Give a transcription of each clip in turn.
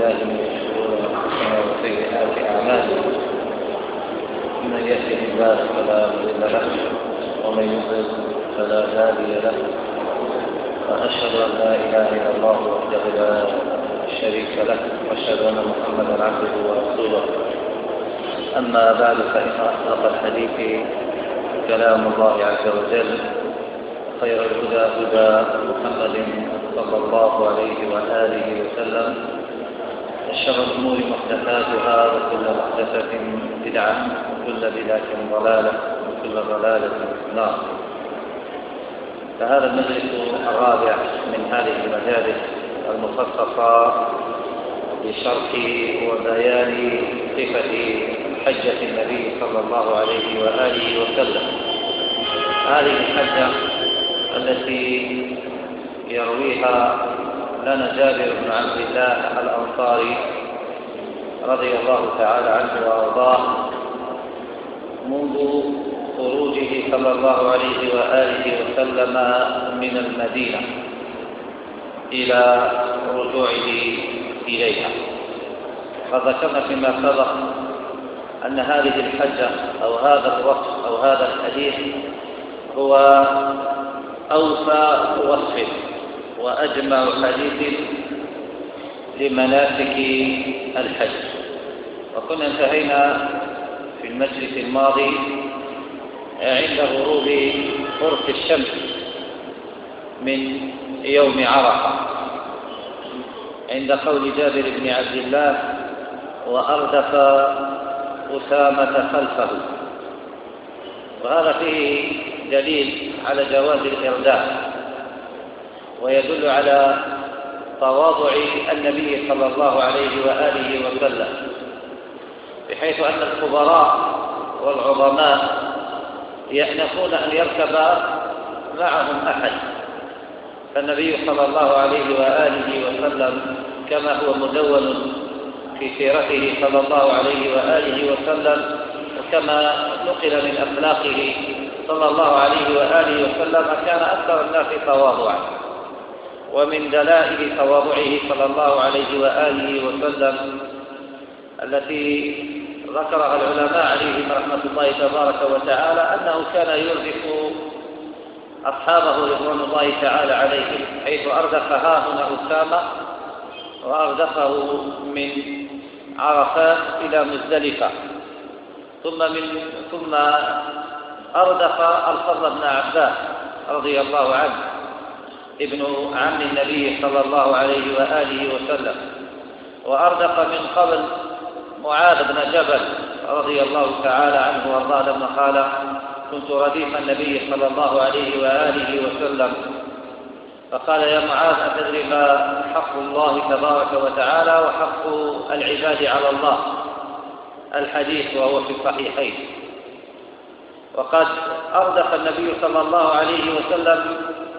بالله من شرور أنفسنا وسيئات أعمالنا، من يهده الله فلا مضل له ومن يضلل فلا هادي له، وأشهد أن لا إله إلا الله وحده لا شريك له، وأشهد أن محمدا عبده ورسوله. أما بعد، فإن أصدق الحديث كلام الله عز وجل، خير الهدى هدى محمد صلى الله عليه وآله وسلم، وشر الأمور محدثاتها، وكل محدثة بدعة، وكل بدعة ضلالة، وكل ضلالة في النار. فهذا المجلس الرابع من هذه المجالس المخصصة لشرح وبيان صفة حجة النبي صلى الله عليه وآله وسلم. هذه الحجة التي يرويها لنا جابر بن عبد الله الأنصاري رضي الله تعالى عنه وأرضاه منذ خروجه صلى الله عليه وآله وسلم من المدينة إلى رجوعه إليها. فذكرنا فيما سبق أن هذه الحجة أو هذا الوصف أو هذا الحديث هو أوفى وصف وأجمع حديث لمناسك الحج. وكنا انتهينا في المجلس الماضي عند غروب قرص الشمس من يوم عرفة، عند قول جابر بن عبد الله: وأردف أسامة خلفه. وهذا فيه دليل على جواز الإرداف، ويدل على تواضع النبي صلى الله عليه وآله وسلم، بحيث أن الكبراء والعظماء يأنفون أن يركب معهم أحد، فالنبي صلى الله عليه وآله وسلم كما هو مدون في سيرته صلى الله عليه وآله وسلم، وكما نقل من أخلاقه صلى الله عليه وآله وسلم، كان أكثر الناس تواضعا. ومن دلائل تواضعه صلى الله عليه وآله وسلم التي ذكرها العلماء عليهم رحمة الله تبارك وتعالى أنه كان يرزق أصحابه رضوان الله تعالى عليهم، حيث أردف هاهنا أسامة، وأردفه من عرفات إلى مزدلفة، ثم أردف الفضل بن عباس رضي الله عنه ابن عم النبي صلى الله عليه وآله وسلم، وأردف من قبل معاذ بن جبل رضي الله تعالى عنه وارضاه لما قال: كنت رديف النبي صلى الله عليه وآله وسلم، فقال: يا معاذ، أتدري ما حق الله تبارك وتعالى وحق العباد على الله؟ الحديث وهو في الصحيحين. وقد أردف النبي صلى الله عليه وسلم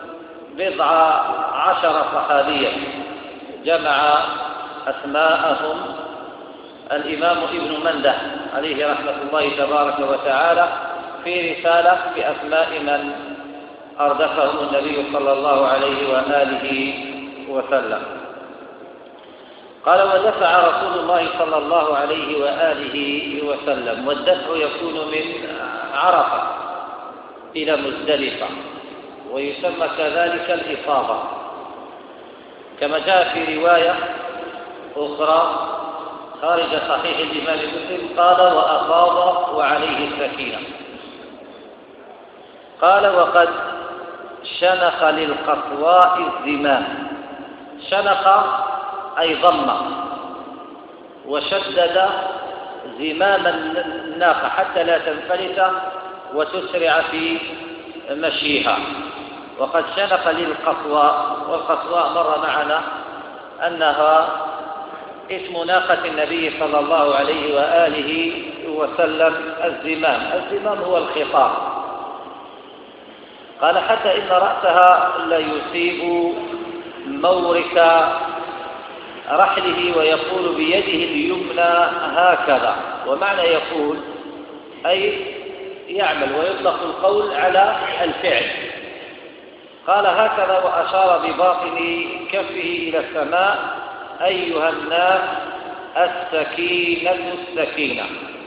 19 صحابيا، جمع أسماءهم الإمام ابن منده عليه رحمة الله تبارك وتعالى في رسالة بأسماء من أردفهم النبي صلى الله عليه وآله وسلم. قال: ودفع رسول الله صلى الله عليه وآله وسلم، والدفع يكون من عرفة إلى مزدلفة، ويسمى كذلك الإفاضة، كما جاء في رواية أخرى خارج صحيح الإمام مسلم قال: وأفاض وعليه السكينة. قال: وقد شنخ للقصواء الزمام. شنخ أي ضم، وشدد زمام الناقة حتى لا تنفلت وتسرع في مشيها. وقد شنخ للقصواء، والقصواء مر معنا أنها اسم ناقة النبي صلى الله عليه وآله وسلم الزمام هو الخطام. قال: حتى إن رأسها ليصيب مورك رحله، ويقول بيده اليمنى هكذا. ومعنى يقول أي يعمل، ويطلق القول على الفعل. قال: هكذا، وأشار بباطن كفه إلى السماء أيها الناس السكينة السكينة.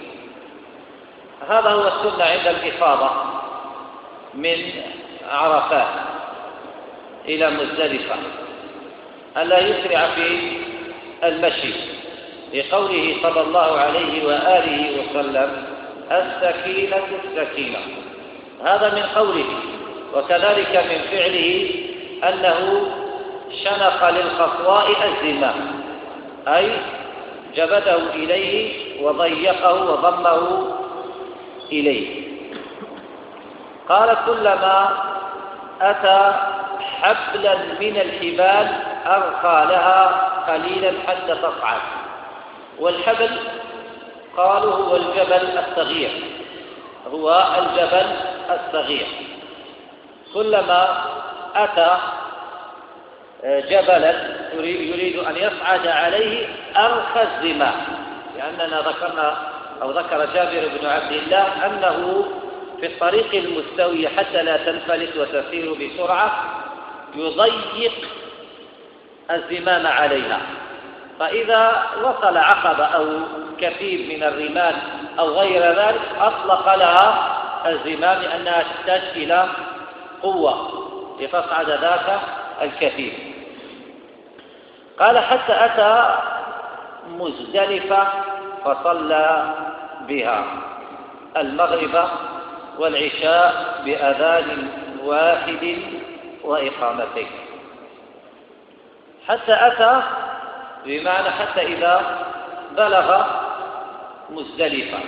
هذا هو السنة عند الإفاضة من عرفات إلى مزدلفة، ألا يسرع في المشي، لقوله صلى الله عليه وآله وسلم السكينة السكينة. هذا من قوله، وكذلك من فعله أنه شنق للخطواء الزمام، أي جبده إليه وضيقه وضمه إليه. قال كلما أتى حبلا من الحبال أرخى لها قليلا حتى تصعد. والحبل قالوا هو الجبل الصغير، هو الجبل الصغير. كلما أتى جبلا يريد أن يصعد عليه أرخى الزمام، لأننا ذكرنا أو ذكر جابر بن عبد الله أنه في الطريق المستوي حتى لا تنفلت وتسير بسرعة يضيق الزمام عليها، فإذا وصل عقبة أو كثير من الرمال أو غير ذلك أطلق لها الزمام، لأنها تحتاج إلى قوة لتصعد ذاك الكثير. قال حتى أتى مزدلفة فصلى بها المغرب والعشاء بأذان واحد وإقامتين. حتى أتى بمعنى حتى إذا بلغ مزدلفة.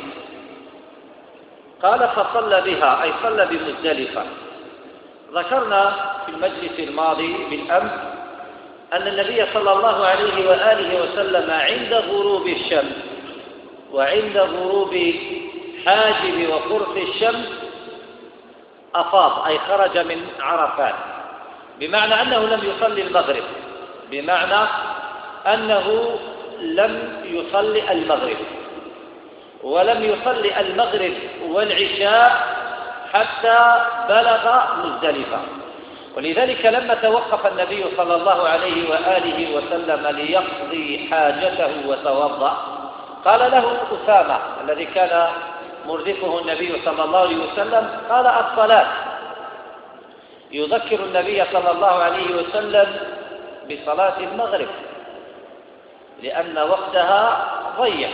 قال فصلى بها أي صلى بمزدلفة. ذكرنا في المجلس الماضي بالأمس أن النبي صلى الله عليه وآله وسلم عند غروب الشمس وعند غروب حاجب وقرص الشمس أفاض، أي خرج من عرفات، بمعنى أنه لم يصلي المغرب، بمعنى أنه لم يصلي المغرب، ولم يصلي المغرب والعشاء حتى بلغ مزدلفة. ولذلك لما توقف النبي صلى الله عليه وآله وسلم ليقضي حاجته وتوضأ قال له أسامة الذي كان مردفه النبي صلى الله عليه وسلم، قال الصلاة، يذكر النبي صلى الله عليه وسلم بصلاة المغرب لأن وقتها ضيق،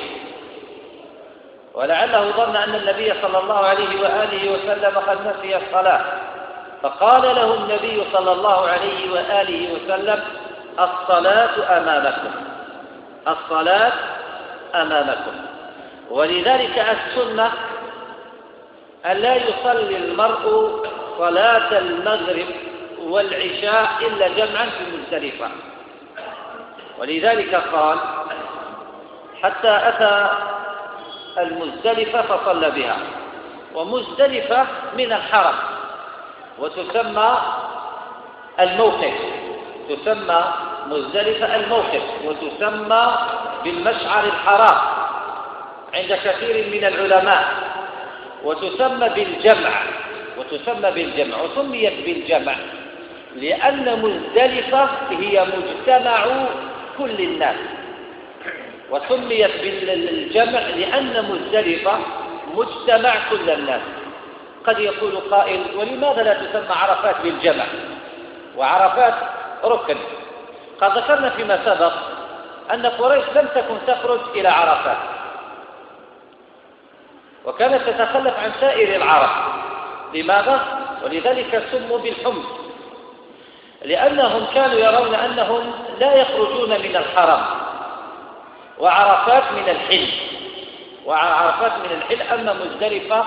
ولعله ظن أن النبي صلى الله عليه وآله وسلم قد نسي الصلاة، فقال له النبي صلى الله عليه وآله وسلم الصلاة أمامكم، الصلاة أمامكم. ولذلك السنة أن لا يصلي المرء صلاة المغرب والعشاء إلا جمعا في مزدلفة. ولذلك قال حتى أتى المزدلفة فصلى بها. ومزدلفة من الحرم وتسمى الموقف، تسمى مزدلفة الموقف، وتسمى بالمشعر الحرام عند كثير من العلماء، وتسمى بالجمع، وسميت بالجمع لأن مزدلفة هي مجتمع كل الناس، وسميت بالجمع لأن مزدلفة مجتمع كل الناس. قد يقول قائل ولماذا لا تسمى عرفات بالجمع وعرفات ركن؟ قد ذكرنا فيما سبق أن قريش لم تكن تخرج إلى عرفات، وكانت تتخلف عن سائر العرب. لماذا؟ ولذلك سموا بالحمص، لأنهم كانوا يرون أنهم لا يخرجون من الحرم، وعرفات من الحل، أما مزدلفة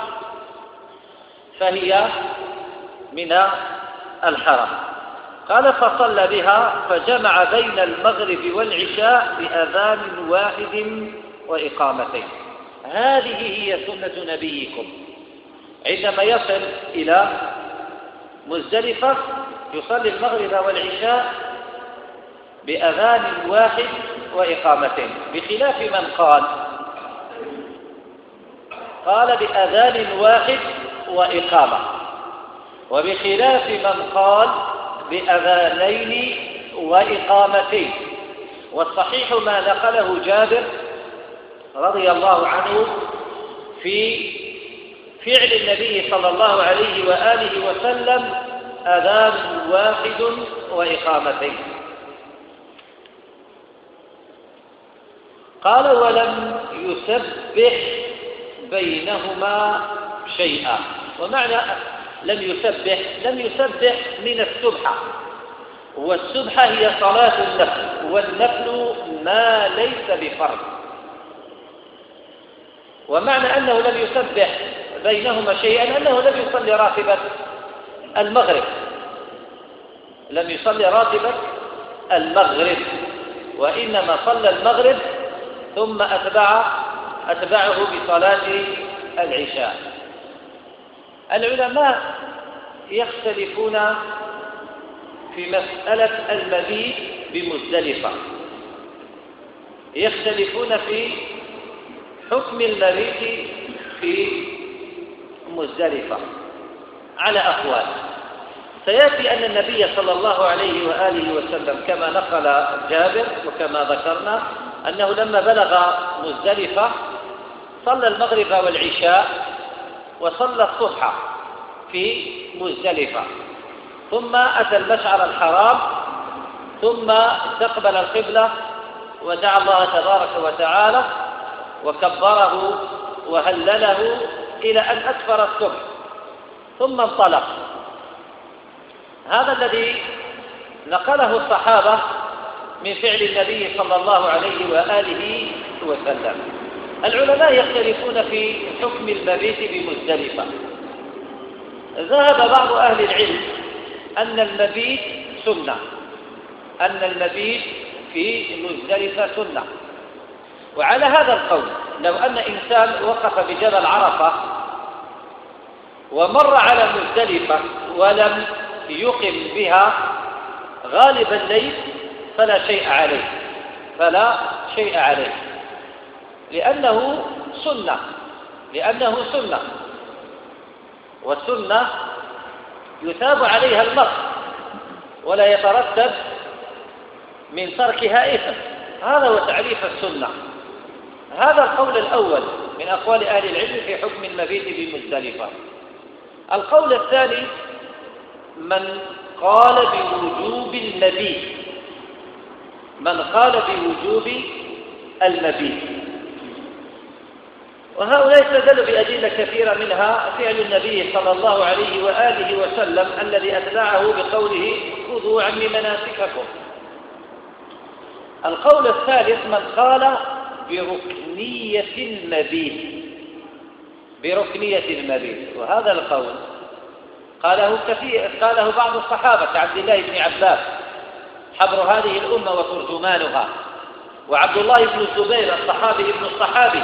فهي من الحرم. قال فصلى بها فجمع بين المغرب والعشاء بأذان واحد وإقامتين. هذه هي سنة نبيكم، عندما يصل إلى مزدلفة يصلي المغرب والعشاء بأذان واحد وإقامتين، بخلاف من قال بأذان واحد وإقامة، وبخلاف من قال بأذانين وإقامتين. والصحيح ما نقله جابر رضي الله عنه في فعل النبي صلى الله عليه وآله وسلم أذان واحد وإقامتين. قال ولم يسبح بينهما شيئا. ومعنى لم يسبح من السبحة، والسبحة هي صلاة النفل، والنفل ما ليس بفرض. ومعنى أنه لم يسبح بينهما شيئا أنه لم يصلي راتبة المغرب، لم يصلي راتبة المغرب، وإنما صلى المغرب ثم أتبعه بصلاة العشاء. العلماء يختلفون في مسألة المبيت بمزدلفة، يختلفون في حكم المبيت في مزدلفة على أقوال. سيأتي أن النبي صلى الله عليه وآله وسلم كما نقل جابر وكما ذكرنا أنه لما بلغ مزدلفة صلى المغرب والعشاء وصلى الصبح في مزدلفة، ثم أتى المشعر الحرام، ثم استقبل القبلة ودعا الله تبارك وتعالى وكبره وهلله إلى أن أسفر الصبح ثم انطلق. هذا الذي نقله الصحابة من فعل النبي صلى الله عليه وآله وسلم. العلماء يختلفون في حكم المبيت بمزدلفة. ذهب بعض أهل العلم أن المبيت سنة، أن المبيت في مزدلفة سنة. وعلى هذا القول لو أن إنسان وقف بجبل عرفة ومر على مزدلفة ولم يقم بها غالب الليل فلا شيء عليه، لأنه سنة، والسنة يثاب عليها المرء ولا يترتب من تركها إثم. هذا هو تعريف السنة. هذا القول الأول من أقوال أهل العلم في حكم المبيت بمزدلفة. القول الثاني من قال بوجوب المبيت، وهؤلاء استدلوا بأدلة كثيرة، منها فعل النبي صلى الله عليه وآله وسلم الذي أتبعه بقوله خذوا عني مناسككم. القول الثالث من قال بركنية المبيت، وهذا القول قاله بعض الصحابة كعبد الله بن عباس حبر هذه الأمة وترجمانها، وعبد الله بن الزبير الصحابي ابن الصحابي،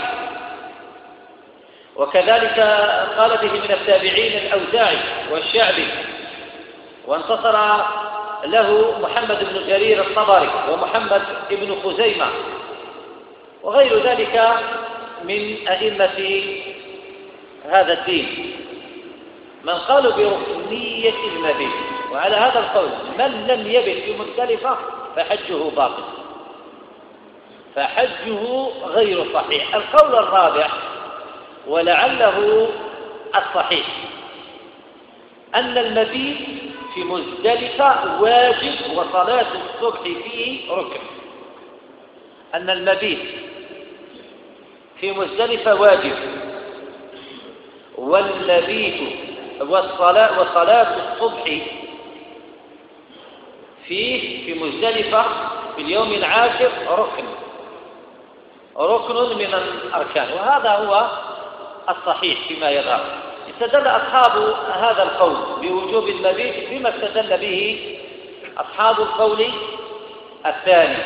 وكذلك قال به من التابعين الأوزاعي والشعبي، وانتصر له محمد بن جرير الطبري ومحمد بن خزيمة وغير ذلك من أئمة هذا الدين، من قالوا بركنية المبيت. وعلى هذا القول من لم يبت في مزدلفة فحجه باطل، فحجه غير صحيح. القول الرابع ولعله الصحيح أن المبيت في مزدلفة واجب وصلاة الصبح فيه ركن. أن المبيت في مزدلفة واجب، وصلاة الصبح فيه في مزدلفة في اليوم العاشر ركن من الأركان، وهذا هو الصحيح فيما يظهر. استدل أصحاب هذا القول بوجوب المبيت بما استدل به أصحاب القول الثاني.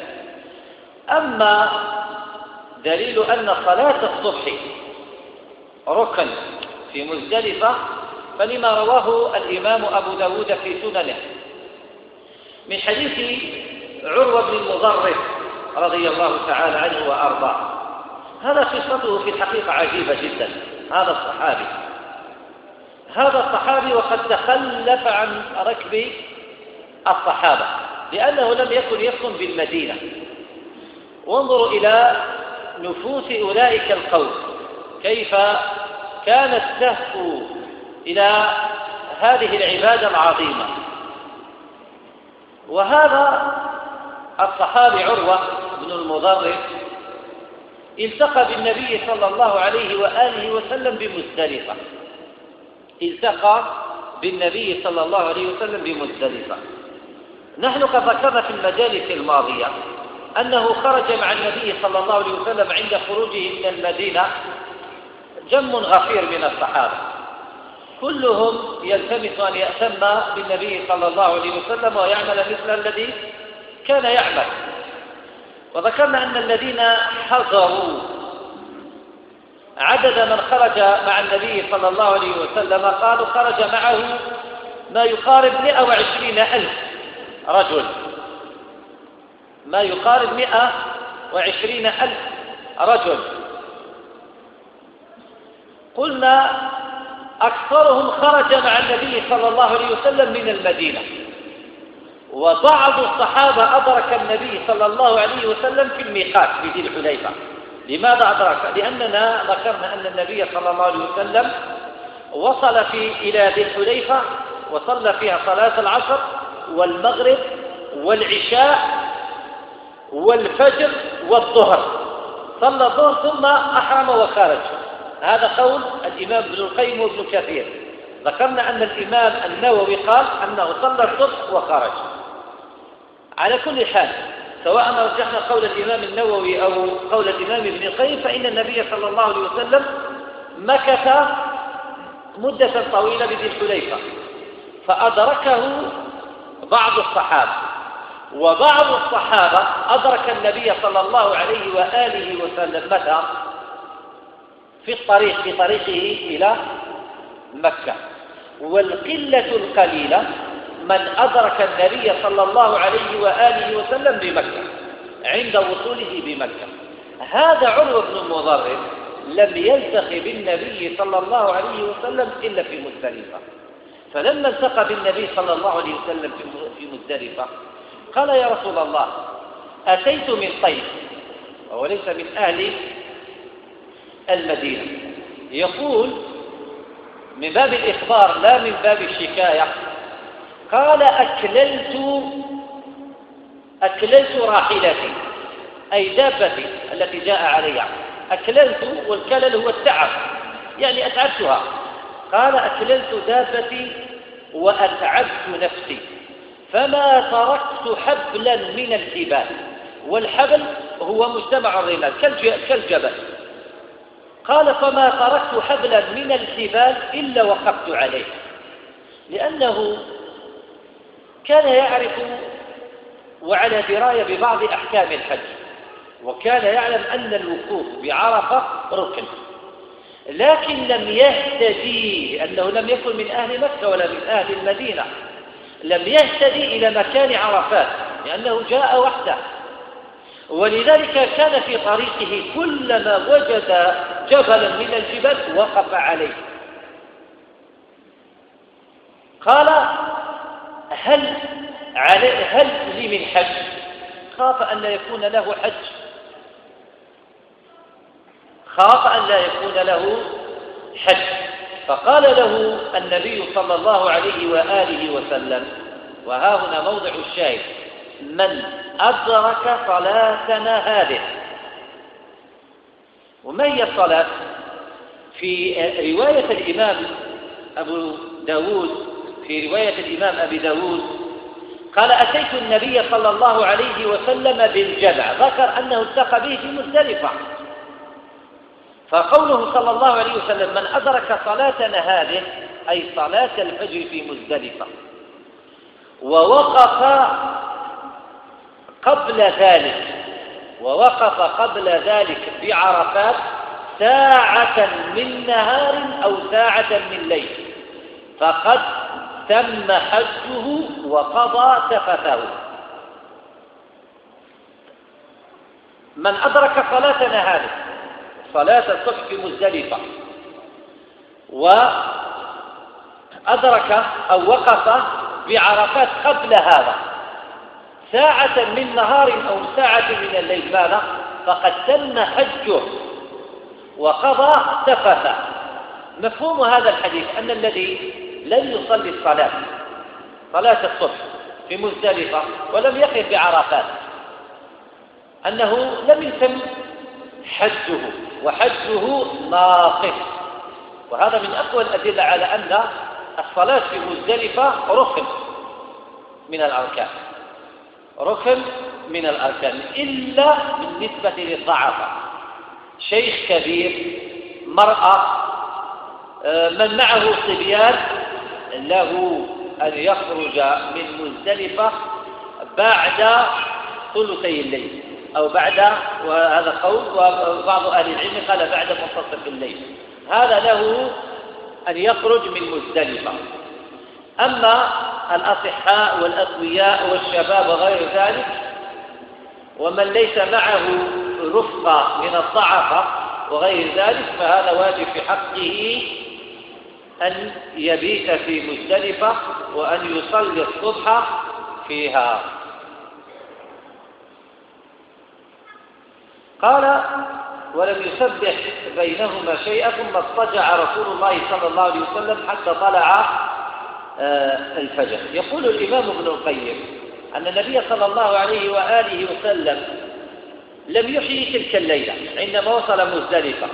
أما دليل أن صلاة الصبح ركن في مزدلفة فلما رواه الإمام أبو داود في سننه من حديث عروة بن المضرب رضي الله تعالى عنه وأرضاه. هذا قصته في الحقيقة عجيبة جدا. هذا الصحابي وقد تخلف عن ركب الصحابة، لأنه لم يكن يسكن بالمدينة، وانظروا إلى نفوس أولئك القوم كيف كانت تهفو إلى هذه العبادة العظيمة. وهذا الصحابي عروة بن المضرب التقى بالنبي صلى الله عليه وآله وسلم بمزدلفة، التقى بالنبي صلى الله عليه وسلم بمزدلفة. نحن قد ذكرنا في المجالس الماضية أنه خرج مع النبي صلى الله عليه وسلم عند خروجه من المدينة جم غفير من الصحابة، كلهم يلتمس أن يأتم بالنبي صلى الله عليه وسلم ويعمل مثل الذي كان يعمل. وذكرنا أن الذين حضروا عدد من خرج مع النبي صلى الله عليه وسلم قالوا خرج معه ما يقارب 120,000 رجل، ما يقارب 120,000 رجل. قلنا أكثرهم خرج مع النبي صلى الله عليه وسلم من المدينة، وبعض الصحابة أدرك النبي صلى الله عليه وسلم في الميقات في ذي الحليفة. لماذا أدرك؟ لأننا ذكرنا أن النبي صلى الله عليه وسلم وصل إلى ذي الحليفة وصلى فيها صلاة العصر والمغرب والعشاء والفجر والظهر، صلى الظهر ثم أحرم وخرج. هذا قول الإمام ابن القيم وابن كثير. ذكرنا أن الإمام النووي قال أنه صلى الصبح وخرج. على كل حال سواء رجحنا قول الإمام النووي أو قول الإمام ابن القيم فإن النبي صلى الله عليه وسلم مكث مدة طويلة بذي الحليفة، فأدركه بعض الصحابة، وبعض الصحابة أدرك النبي صلى الله عليه وآله وسلم متى؟ في طريقه إلى مكة. والقلة القليلة من أدرك النبي صلى الله عليه وآله وسلم بمكة عند وصوله بمكة. هذا عروة بن المضرب لم يلتقي بالنبي صلى الله عليه وسلم إلا في مزدلفة، فلما التقى بالنبي صلى الله عليه وسلم في مزدلفة قال يا رسول الله أتيت من طيف، وهو ليس من أهل المدينة. يقول من باب الإخبار لا من باب الشكاية. قال أكللت راحلتي، أي دابتي التي جاء عليها. أكللت، والكلل هو التعب، يعني أتعبتها. قال أكللت دابتي وأتعبت نفسي، فما تركت حبلا من الجبال، والحبل هو مجتمع الرمال كالجبل. قال فما تركت حبلا من الجبال إلا وقفت عليه، لأنه كان يعرف وعلى دراية ببعض أحكام الحج، وكان يعلم أن الوقوف بعرفة ركن، لكن لم يهتدي، أنه لم يكن من أهل مكة ولا من أهل المدينة، لم يهتدي إلى مكان عرفات لأنه جاء وحده. ولذلك كان في طريقه كلما وجد جبلا من الجبال وقف عليه. قال هل لي من حج؟ خاف أن لا يكون له حج، خاف أن لا يكون له حج. فقال له النبي صلى الله عليه وآله وسلم، وها هنا موضع الشاهد: من أدرك صلاتنا هذه. وما هي الصلاة؟ في رواية الإمام أبو داود، في رواية الإمام أبي داود قال أتيت النبي صلى الله عليه وسلم بالجمع، ذكر أنه التقى به في مزدلفة. فقوله صلى الله عليه وسلم من أدرك صلاتنا هذه أي صلاة الفجر في مزدلفة، ووقف قبل ذلك بعرفات ساعة من نهار أو ساعة من ليل، فقد تم حجه وقضى تفثه. من أدرك صلاتنا هذه صلاة الصبح في مزدلفة وأدرك أو وقف بعرفات قبل هذا ساعة من نهار أو ساعة من الليل، ماذا؟ فقد تم حجه وقضى تفث. مفهوم هذا الحديث أن الذي لم يصلي صلاة الصبح في مزدلفة ولم يقف بعرفات أنه لم يتم حجه وحجه ناقص. وهذا من أقوى الأدلة على أن الصلاة في مزدلفة ركن من الأركان إلا بالنسبة للضعفاء، شيخ كبير، مرأة، من معه صبيان، له أن يخرج من مزدلفة بعد ثلثي الليل أو بعد، وهذا قول وبعض أهل العلم قال بعد منتصف الليل، هذا له أن يخرج من مزدلفة. أما الأصحاء والأقوياء والشباب وغير ذلك ومن ليس معه رفقة من الضعفاء وغير ذلك فهذا واجب في حقه أن يبيت في مزدلفة وأن يصلي الصبح فيها. قال ولم يسبح بينهما شيئا ثم اضطجع رسول الله صلى الله عليه وسلم حتى طلع الفجر. يقول الإمام ابن القيم أن النبي صلى الله عليه وآله وسلم لم يحيي تلك الليلة عندما وصل مزدلفة،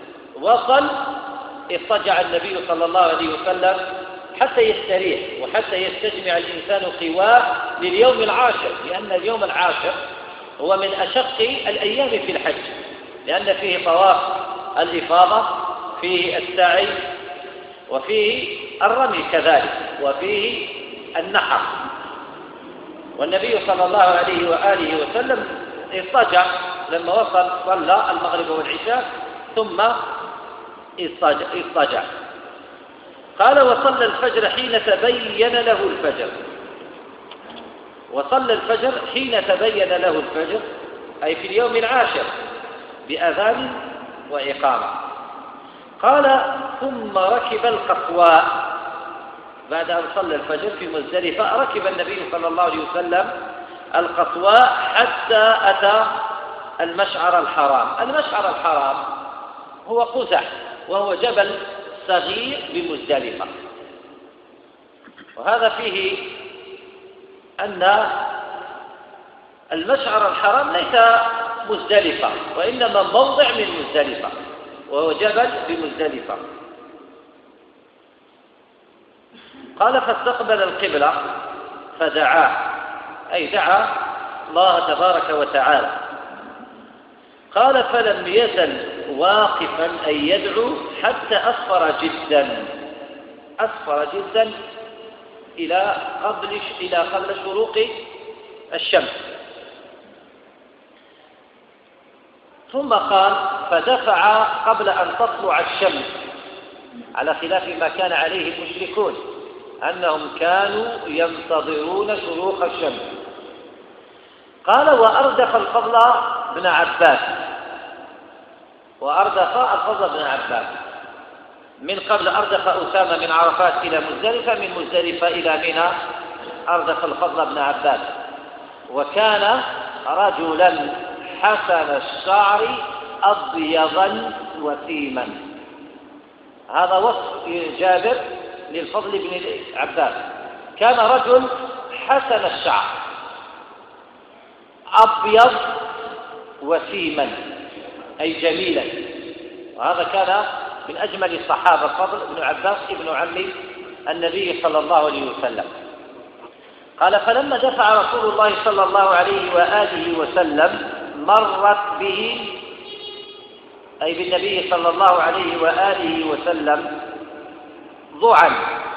اضطجع النبي صلى الله عليه وسلم حتى يستريح وحتى يستجمع الإنسان قواه لليوم العاشر، لأن اليوم العاشر هو من أشق الأيام في الحج، لأن فيه طواف الإفاضة، فيه السعي، وفيه الرمي كذلك، وفيه النحر. والنبي صلى الله عليه وآله وسلم اضطجع لما وصل، صلى المغرب والعشاء ثم اضطجع. قال وصلى الفجر حين تبين له الفجر. وصلى الفجر حين تبين له الفجر أي في اليوم العاشر بأذان وإقامة. قال ثم ركب القصواء، بعد أن صلى الفجر في مزدلفة ركب النبي صلى الله عليه وسلم القصواء حتى أتى المشعر الحرام. المشعر الحرام هو قزح، وهو جبل صغير بمزدلفة، وهذا فيه أن المشعر الحرام ليس مزدلفة وإنما موضع من مزدلفة، وهو جبل بمزدلفة. قال فاستقبل القبلة فدعاه، أي دعا الله تبارك وتعالى. قال فلم يزل واقفا أي يدعو حتى أسفر جدا إلى قبل شروق الشمس. ثم قال فدفع قبل أن تطلع الشمس، على خلاف ما كان عليه المشركون أنهم كانوا ينتظرون شروق الشمس. قال وأردف الفضل بن عباس، من قبل أردف أسامة من عرفات إلى مزدلفة، من مزدلفة إلى منى أردف الفضل بن عباس، وكان رجلا حسن الشعر أبيضا وسيما. هذا وصف جابر للفضل بن عباس، كان رجل حسن الشعر أبيض وسيما أي جميلا، وهذا كان من أجمل الصحابة الفضل بن عباس ابن عم النبي صلى الله عليه وسلم. قال فلما دفع رسول الله صلى الله عليه وآله وسلم مرت به، أي بالنبي صلى الله عليه وآله وسلم، ضعا.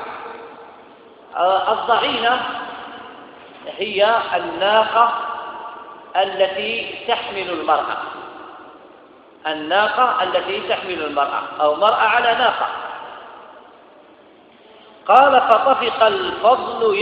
الضعينة هي الناقة التي تحمل المرأة، أو مرأة على ناقة. قال فطفق الفضل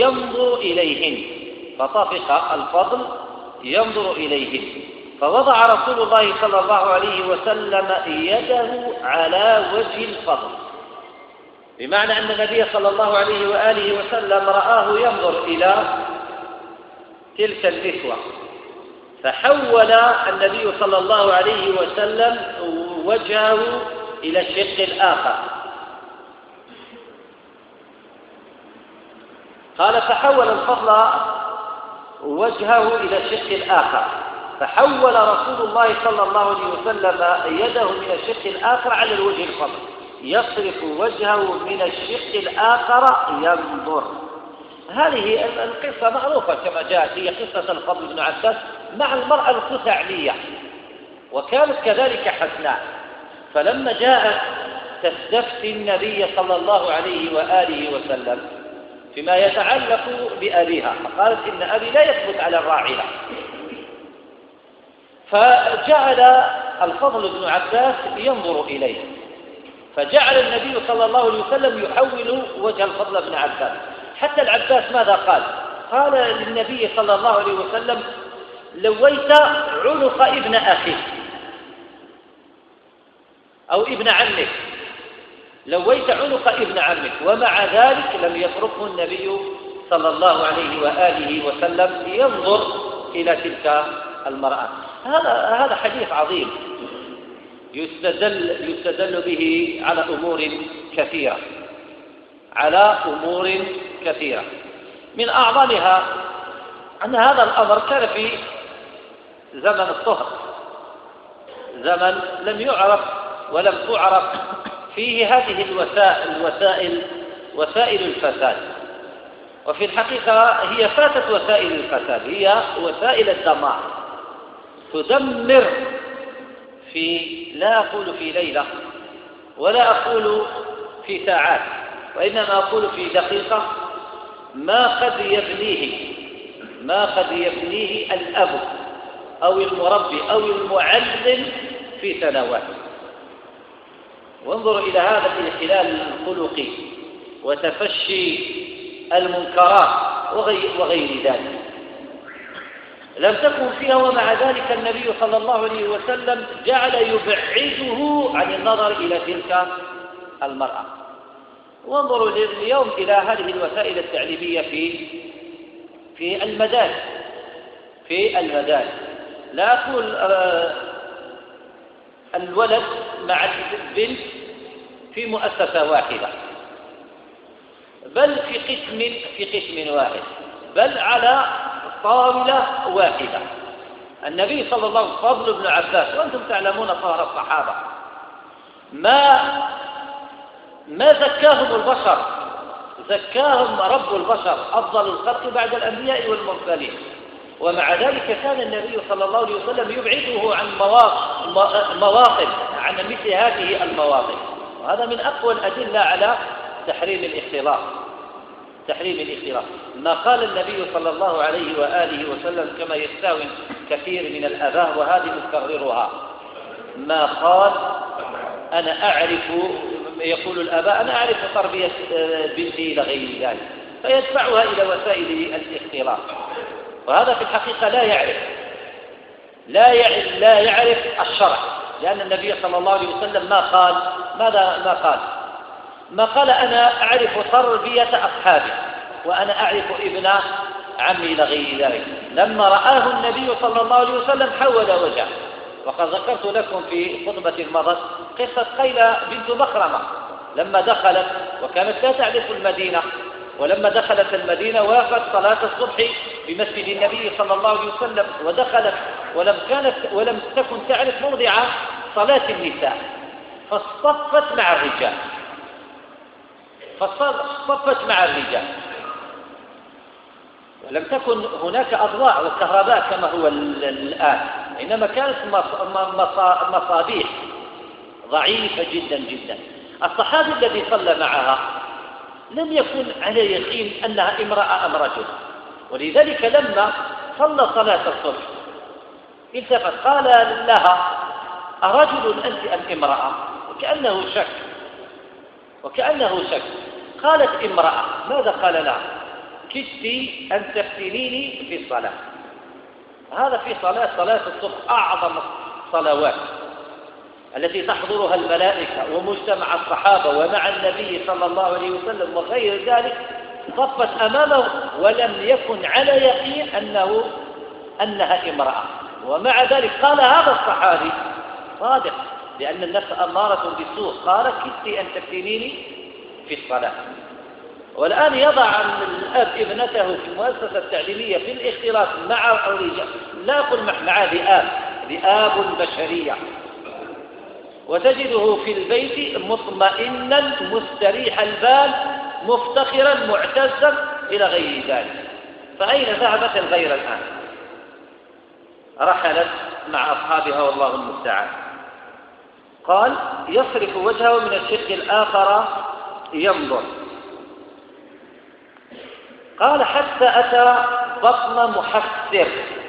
ينظر إليهن، فوضع رسول الله صلى الله عليه وسلم يده على وجه الفضل، بمعنى أن النبي صلى الله عليه وآله وسلم رآه ينظر إلى تلك النسوة، فحول النبي صلى الله عليه وسلم وجهه إلى الشق الآخر. قال فحول الفضل وجهه إلى الشق الآخر، فحول رسول الله صلى الله عليه وسلم يده من الشق الآخر على الوجه الفضل، يصرف وجهه من الشق الآخر ينظر. هذه القصة معروفة كما جاءت، هي قصة الفضل بن عباس مع المرأة الخثعمية، وكانت كذلك حسناء، فلما جاءت تستفتي النبي صلى الله عليه وآله وسلم فيما يتعلق بأبيها، فقالت إن أبي لا يثبت على الراحلة، فجعل الفضل بن عباس ينظر إليه، فجعل النبي صلى الله عليه وسلم يحول وجه الفضل بن عباس. حتى العباس ماذا قال؟ قال للنبي صلى الله عليه وسلم لويت عنق ابن أخيك أو ابن عمك، لويت عنق ابن عمك، ومع ذلك لم يتركه النبي صلى الله عليه وآله وسلم ينظر إلى تلك المرأة. هذا حديث عظيم يستدل به على أمور كثيرة، من أعظمها أن هذا الأمر كان في زمن الطهر، زمن لم يعرف ولم تعرف فيه هذه وسائل الفساد، وفي الحقيقة هي فاتت وسائل الفساد، هي وسائل الدمار، تدمر لا أقول في ليلة ولا أقول في ساعات، وإنما أقول في دقيقة ما قد يبنيه الأب أو المربي أو المعلم في سنوات. وانظروا إلى هذا الانحلال الخلقي وتفشي المنكرات وغير ذلك، لم تكن فيها، ومع ذلك النبي صلى الله عليه وسلم جعل يبعده عن النظر إلى تلك المرأة. وانظروا اليوم إلى هذه الوسائل التعليمية في المدارس، لا أقول الولد مع البنت في مؤسسة واحدة، بل في قسم واحد، بل على طاولة واحدة. النبي صلى الله عليه وسلم فضل بن عباس، وأنتم تعلمون طهر الصحابة، ما زكاهم البشر، زكاهم رب البشر أفضل الخلق بعد الأنبياء والمرسلين، ومع ذلك كان النبي صلى الله عليه وسلم يبعده عن مواطن، عن مثل هذه المواطن. وهذا من أقوى الأدلة على تحريم الاختلاط. ما قال النبي صلى الله عليه وآله وسلم كما يستوي كثير من الآباء، وهذه مكررها، ما قال أنا أعرف، يقول الآباء أنا أعرف تربية بنتي إلى غير ذلك، فيدفعها إلى وسائل الاختلاط، وهذا في الحقيقة لا يعرف الشرع، لأن النبي صلى الله عليه وسلم ما قال أنا أعرف تربية أصحابي وأنا أعرف ابن عمي إلى غير ذلك. لما رآه النبي صلى الله عليه وسلم حول وجهه. وقد ذكرت لكم في خطبة مضت قصة قيلة بنت مخرمة لما دخلت، وكانت لا تعرف المدينة، ولما دخلت المدينة وافت صلاة الصبح بمسجد النبي صلى الله عليه وسلم، ودخلت ولم تكن تعرف موضع صلاة النساء، فاصطفت مع الرجال، ولم تكن هناك أضواء وكهرباء كما هو الآن، إنما كانت مصابيح ضعيفة جدا جدا. الصحابي الذي صلى معها لم يكن على يقين أنها امرأة أم رجل، ولذلك لما صلى صلاة الصبح التفت قال لها أرجل أنت أم امرأة؟ وكأنه شك. قالت امرأة. ماذا قال لها؟ كدت أن تفتنيني في الصلاة. هذا في صلاة الصبح، أعظم الصلوات التي تحضرها الملائكة ومجتمع الصحابة ومع النبي صلى الله عليه وسلم وغير ذلك، صفت أمامه ولم يكن على يقين أنها امرأة، ومع ذلك قال هذا الصحابي صادق، لأن النفس أمارة بالسوء، قال كدت أن تفتنيني في الصلاة. والآن يضع الأب ابنته في المؤسسة التعليمية في الاختلاط مع الرجال، لا أقول مع ذئاب بشرية، وتجده في البيت مطمئنا مستريح البال مفتخرا معتزا إلى غير ذلك. فأين ذهبت الغير الآن؟ رحلت مع أصحابها والله المستعان. قال يصرف وجهه من الشق الآخر ينظر. قال حتى أتى بطن محسر.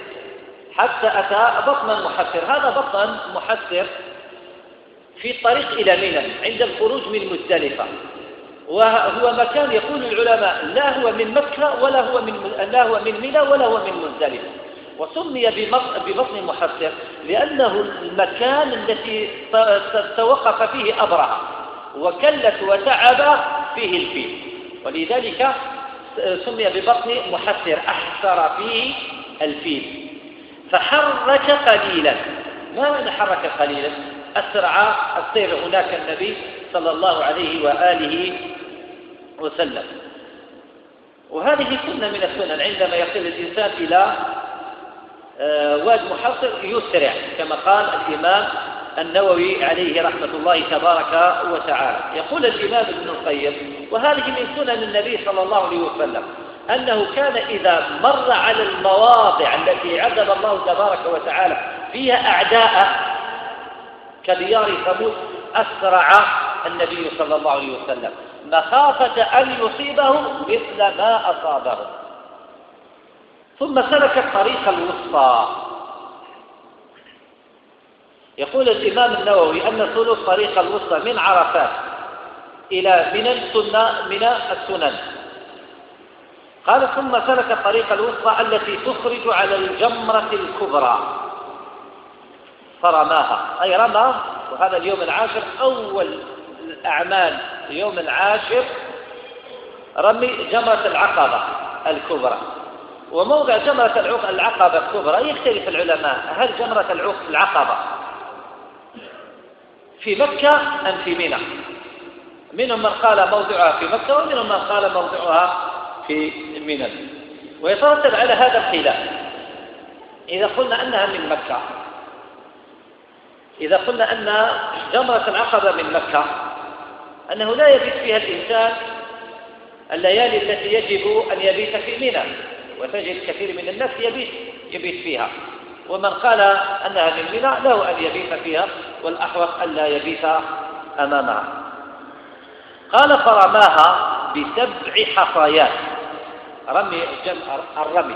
هذا بطن محسر في الطريق إلى منى عند الخروج من مزدلفة، وهو مكان يقول العلماء لا هو من مكة ولا هو من منى ولا هو من مزدلفة، وسمي ببطن محسر لأنه المكان الذي توقف فيه أبرهة وكلت وتعب فيه الفيل، ولذلك سمي ببطن محسر، أحسر فيه الفيل. فحرك قليلا. ما معنى حرك قليلا؟ أسرع السير هناك النبي صلى الله عليه وآله وسلم. وهذه سنة من السنن، عندما يصل الإنسان إلى واد محصر يسرع، كما قال الإمام النووي عليه رحمة الله تبارك وتعالى. يقول الإمام ابن القيم وهذه من سنن النبي صلى الله عليه وسلم أنه كان إذا مر على المواضع التي عذب الله تبارك وتعالى فيها أعداء كديار ثمود أسرع النبي صلى الله عليه وسلم مخافة أن يصيبه مثل ما أصابه. ثم سلك الطريق الوسطى. يقول الإمام النووي أن سلوك طريق الوسطى من عرفات إلى من السنن. قال ثم سلك الطريق الوسطى التي تخرج على الجمرة الكبرى فرماها، أي رمى. وهذا اليوم العاشر أول الأعمال، اليوم العاشر رمي جمرة العقبة الكبرى. وموضع جمرة العقبة الكبرى يختلف العلماء، هل جمرة العقبة في مكة أم في منى؟ منهم من قال موضعها في مكة ومنهم من قال موضعها في منى. ويترتب على هذا الخلاف إذا قلنا أنها من مكة، إذا قلنا أن جمرة العقبة من مكة أنه لا يبيت فيها الإنسان الليالي التي يجب أن يبيت في منى، وتجد كثير من الناس يبيت فيها. ومن قال أنها من منى له أن يبيت فيها، والأحوط ألا يبيت أمامها. قال فرماها ب7 حصيات. رمي الرمي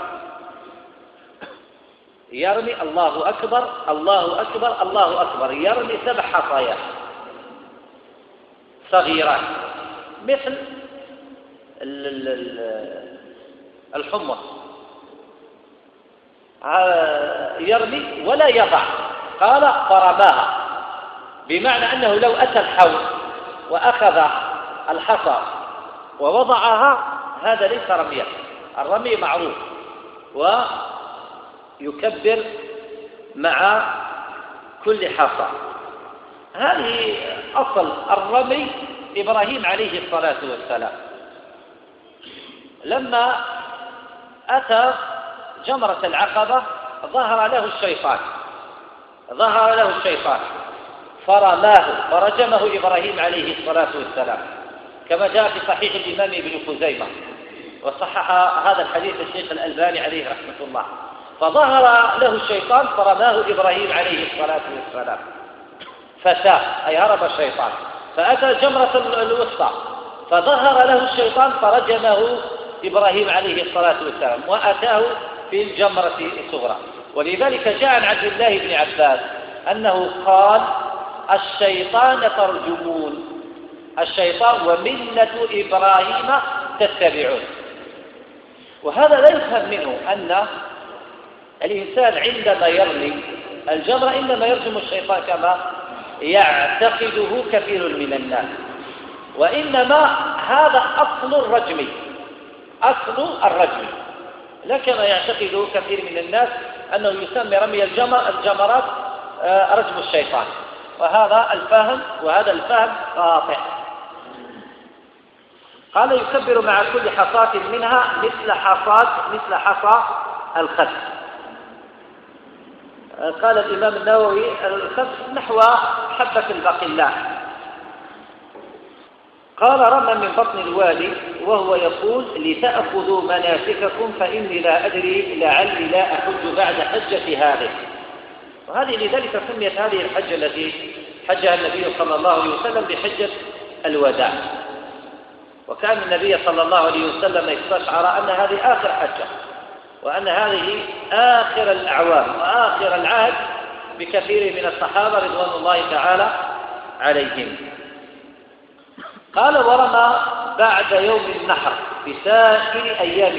يرمي الله أكبر الله أكبر الله أكبر، يرمي 7 حصيات صغيرات مثل الحمص، يرمي ولا يضع. قال فرماها، بمعنى أنه لو أتى الحوض وأخذ الحصى ووضعها هذا ليس رميا. الرمي معروف ويكبر مع كل حصى. هذه أصل الرمي إبراهيم عليه الصلاة والسلام. لما أتى جمرة العقبة ظهر له الشيطان فرماه فرجمه إبراهيم عليه الصلاة والسلام، كما جاء في صحيح الإمام ابن خزيمة، وصحح هذا الحديث الشيخ الألباني عليه رحمة الله. فظهر له الشيطان فرماه إبراهيم عليه الصلاة والسلام فساه، أي هرب الشيطان. فأتى جمرة الوسطى فظهر له الشيطان فرجمه إبراهيم عليه الصلاة والسلام، وأتاه في الجمرة الصغرى. ولذلك جاء عن عبد الله بن عباس أنه قال الشيطان ترجمون، الشيطان وملة إبراهيم تتبعون. وهذا لا يفهم منه أن الإنسان عندما يرمي الجمرة إنما يرجم الشيطان كما يعتقده كثير من الناس، وإنما هذا أصل الرجم، لا كما يعتقده كثير من الناس أنه يسمي رمي الجمرات رجم الشيطان، وهذا الفهم خاطئ. قال يكبر مع كل حصاة منها مثل حصى الخف. قال الإمام النووي الخف نحو حبة البقلاء. قال رمى من بطن الوادي وهو يقول لتأخذوا مناسككم فإني لا أدري لعلي لا أحج بعد حجة هذه. وهذه لذلك سميت هذه الحجة التي حجها النبي صلى الله عليه وسلم بحجة الوداع، وكان النبي صلى الله عليه وسلم استشعر أن هذه آخر حجة، وأن هذه آخر الأعوام وآخر العهد بكثير من الصحابة رضوان الله تعالى عليهم. قال ورمى بعد يوم النحر في سائر أيام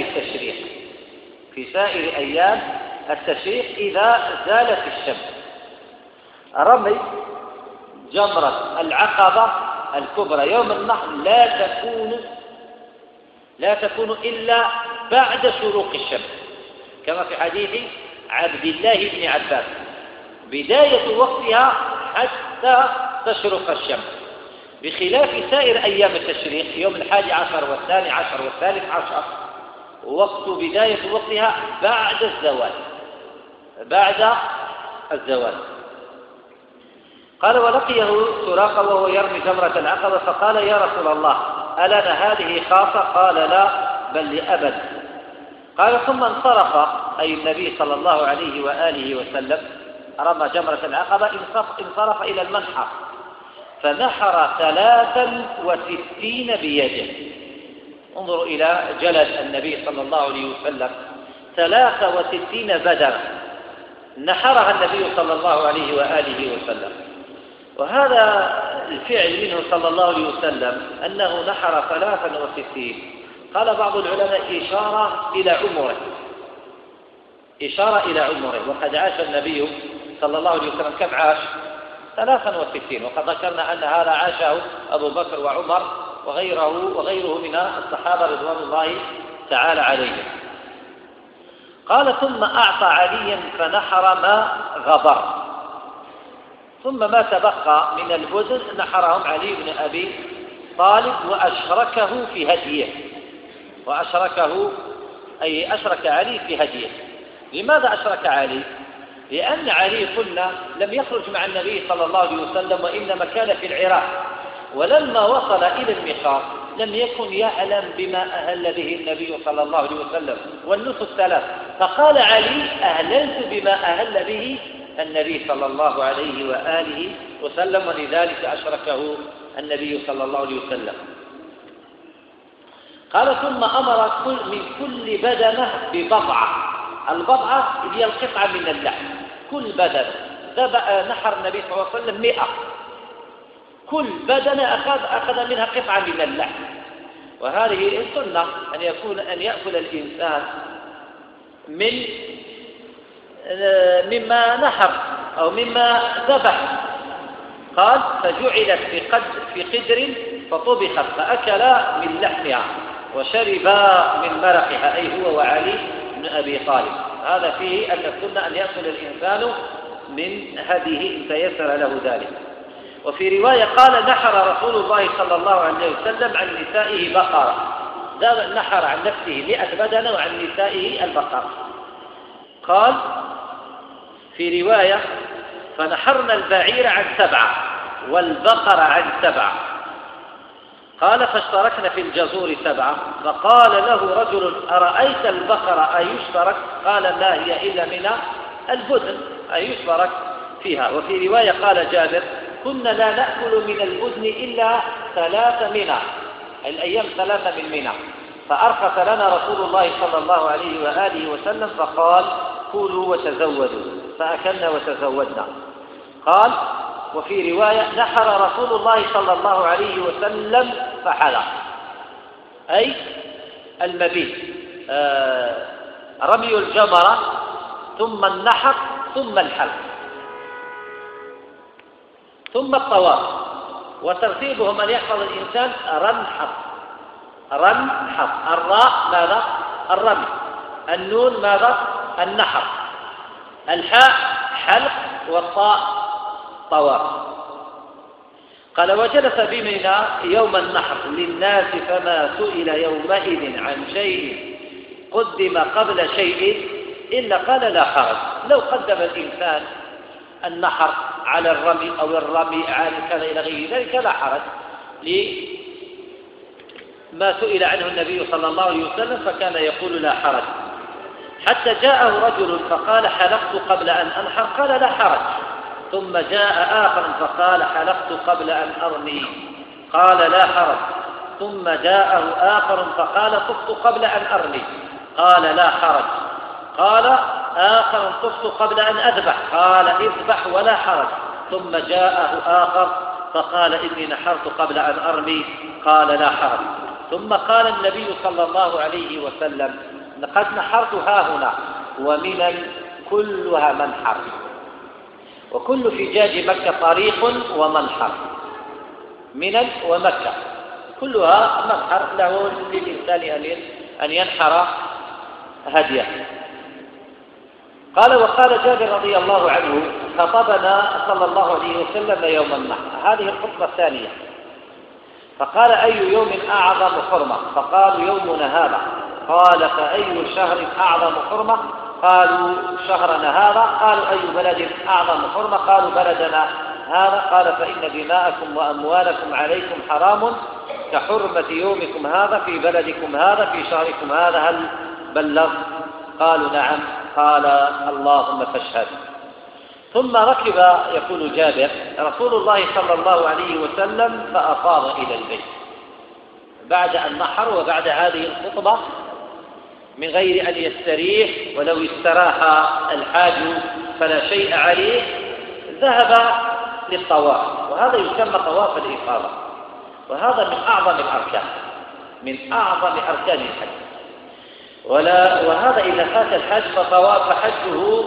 التشريق إذا زالت الشمس. رمي جمرة العقبة الكبرى يوم النحر لا تكون إلا بعد شروق الشمس، كما في حديث عبد الله بن عباس بداية وقتها حتى تشرق الشمس، بخلاف سائر أيام التشريق يوم 11 و12 و13 وقت بداية وقتها بعد الزوال. قال ولقيه سراقة وهو يرمي جمرة العقبة فقال يا رسول الله ألنا هذه خاصة؟ قال لا بل لأبد. قال ثم انصرف أي النبي صلى الله عليه وآله وسلم رمى جمرة العقبة انصرف إلى المنحر فنحر 63 بيده. انظروا إلى جلد النبي صلى الله عليه وسلم، 63 بدنة نحرها النبي صلى الله عليه وآله وسلم. وهذا الفعل منه صلى الله عليه وسلم أنه نحر 63. قال بعض العلماء إشارة إلى عمره، وقد عاش النبي صلى الله عليه وسلم كم عاش؟ 63. وقد ذكرنا أن هذا عاشه أبو بكر وعمر وغيره من الصحابة رضوان الله تعالى عليهم. قال ثم أعطى عليا فنحر ما غبر، ثم ما تبقى من البدن نحرهم علي بن أبي طالب وأشركه في هديه، أشرك علي في هديه. لماذا أشرك علي؟ لأن علي قلنا لم يخرج مع النبي صلى الله عليه وسلم، وإنما كان في العراق، ولما وصل إلى الميقات لم يكن يعلم بما أهل به النبي صلى الله عليه وسلم والنسك 3، فقال علي أهللت بما أهل به النبي صلى الله عليه وآله وسلم، ولذلك أشركه النبي صلى الله عليه وسلم. قال ثم أمر من كل بدنة ببضعة. البضعة هي القطعة من اللحم، كل بدنة نحر النبي صلى الله عليه وسلم 100، كل بدنة أخذ منها قطعة من اللحم. وهذه السنة أن يأكل الإنسان مما نحر أو مما ذبح. قال فجعلت في قدر فطبخت فأكلا من لحمها وشربا من مرقها، أي هو وعلي بن أبي طالب. هذا فيه أن السنة أن يأكل الإنسان من هديه إن تيسر له ذلك. وفي رواية قال نحر رسول الله صلى الله عليه وسلم عن نسائه بقرة، نحر عن نفسه 100 بدنة وعن نسائه البقرة. قال في رواية فنحرنا البعير عن 7 والبقر عن 7. قال فاشتركنا في الجزور 7، فقال له رجل أرأيت البقرة أيشترك؟ قال لا هي إلا من البدن أيشترك فيها. وفي رواية قال جابر كنا لا نأكل من البدن إلا 3 منى، الأيام 3 من منى، فأرخص لنا رسول الله صلى الله عليه وآله وسلم فقال كلوا وتزودوا، فأكلنا وتزودنا. قال وفي رواية نحر رسول الله صلى الله عليه وسلم فحلق، أي المبيت، رمي الجمرة ثم النحر ثم الحلق ثم الطواف. وترتيبهم أن يحفظ الإنسان رنحط، الراء ماذا؟ الرمي، النون ماذا؟ النحر، الحاء حلق والطاء طواف. قال وجلس بمنى يوم النحر للناس فما سئل يومئذ عن شيء قدم قبل شيء إلا قال لا حرج. لو قدم الإنسان النحر على الرمي أو الرمي على كذا إلى غير ذلك لا حرج لما سئل عنه النبي صلى الله عليه وسلم فكان يقول لا حرج. حتى جاءه رجل فقال حلقت قبل أن أنحر قال لا حرج. ثم جاء آخر فقال حلقت قبل أن أرمي قال لا حرج. ثم جاءه آخر فقال طفت قبل أن أرمي قال لا حرج. قال آخر طفت قبل أن أذبح قال اذبح ولا حرج. ثم جاءه آخر فقال إني نحرت قبل أن أرمي قال لا حرج. ثم قال النبي صلى الله عليه وسلم لقد نحرت هاهنا ومنى كلها منحر وكل فجاج مكة طريق ومنحر. منى ومكة كلها منحر له للإنسان أن ينحر هديه. قال وقال جابر رضي الله عنه خطبنا صلى الله عليه وسلم يوم النحر. هذه الخطبة الثانية. فقال أي يوم أعظم حرمة؟ فقالوا يومنا هذا. قال فأي شهر أعظم حرمة؟ قالوا شهرنا هذا. قالوا أي بلد أعظم حرمة؟ قالوا بلدنا هذا. قال فإن دماءكم وأموالكم عليكم حرام كحرمة يومكم هذا في بلدكم هذا في شهركم هذا. هل بلغ؟ قالوا نعم. قال اللهم فاشهد. ثم ركب يقول جابر رسول الله صلى الله عليه وسلم فأفاض إلى البيت بعد أن نحر وبعد هذه الخطبة من غير أن يستريح. ولو استراح الحاج فلا شيء عليه ذهب للطواف وهذا يسمى طواف الإفاضة وهذا من أعظم الأركان من أعظم أركان الحج. وهذا إذا فات الحج فحجه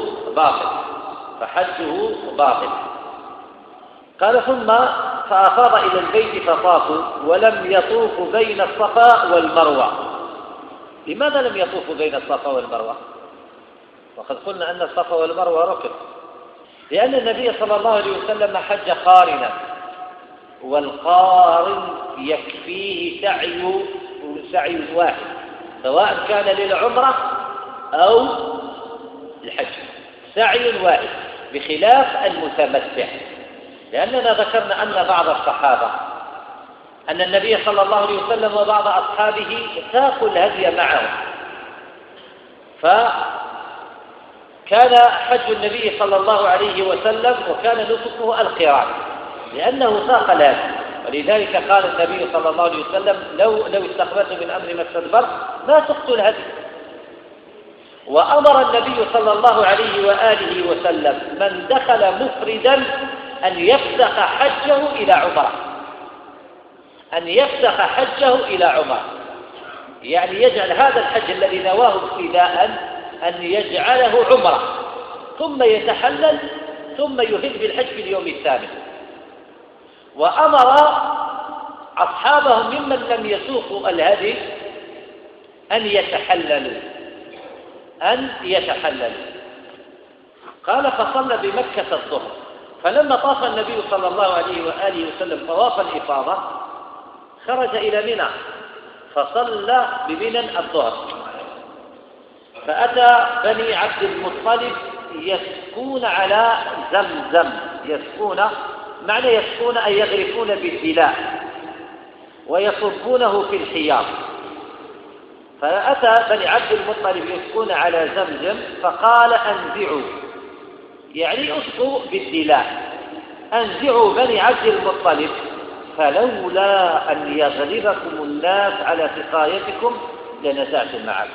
باطل. قال ثم فأفاض إلى البيت فطافوا ولم يطوفوا بين الصفا والمروة. لماذا لم يطوفوا بين الصفا والمروة؟ وقد قلنا أن الصفا والمروة ركن. لأن النبي صلى الله عليه وسلم حج قارنا والقارن يكفيه سعي واحد سواء كان للعمرة أو الحج سعي واحد بخلاف المتمتع. لأننا ذكرنا أن بعض الصحابة أن النبي صلى الله عليه وسلم وبعض أصحابه ساقوا الهدي معهم فكان حج النبي صلى الله عليه وسلم وكان نسكه القران لأنه ساق الهدي. ولذلك قال النبي صلى الله عليه وسلم لو استقبلت من أمر ما استدبرت ما سقت الهدي. وأمر النبي صلى الله عليه وآله وسلم من دخل مفردا أن يفسخ حجه إلى عمرة يعني يجعل هذا الحج الذي نواه ابتداء أن يجعله عمرة ثم يتحلل ثم يهل بالحج في اليوم الثامن. وأمر أصحابهم ممن لم يسوقوا الهدي أن يتحللوا. قال فصلى بمكة الظهر. فلما طاف النبي صلى الله عليه وآله وسلم طواف الإفاضة خرج إلى منى فصلى بمنى الظهر. فأتى بني عبد المطلب يسكون على زمزم. معنى يسكون أي يغرفون بالدلاء ويصبونه في الحياض. فأتى بني عبد المطلب يسكون على زمزم فقال أنزعوا يعني أسقوا بالدلاء. أنزعوا بني عبد المطلب فلولا أن يغلبكم الناس على سقايتكم لنزعتم معكم.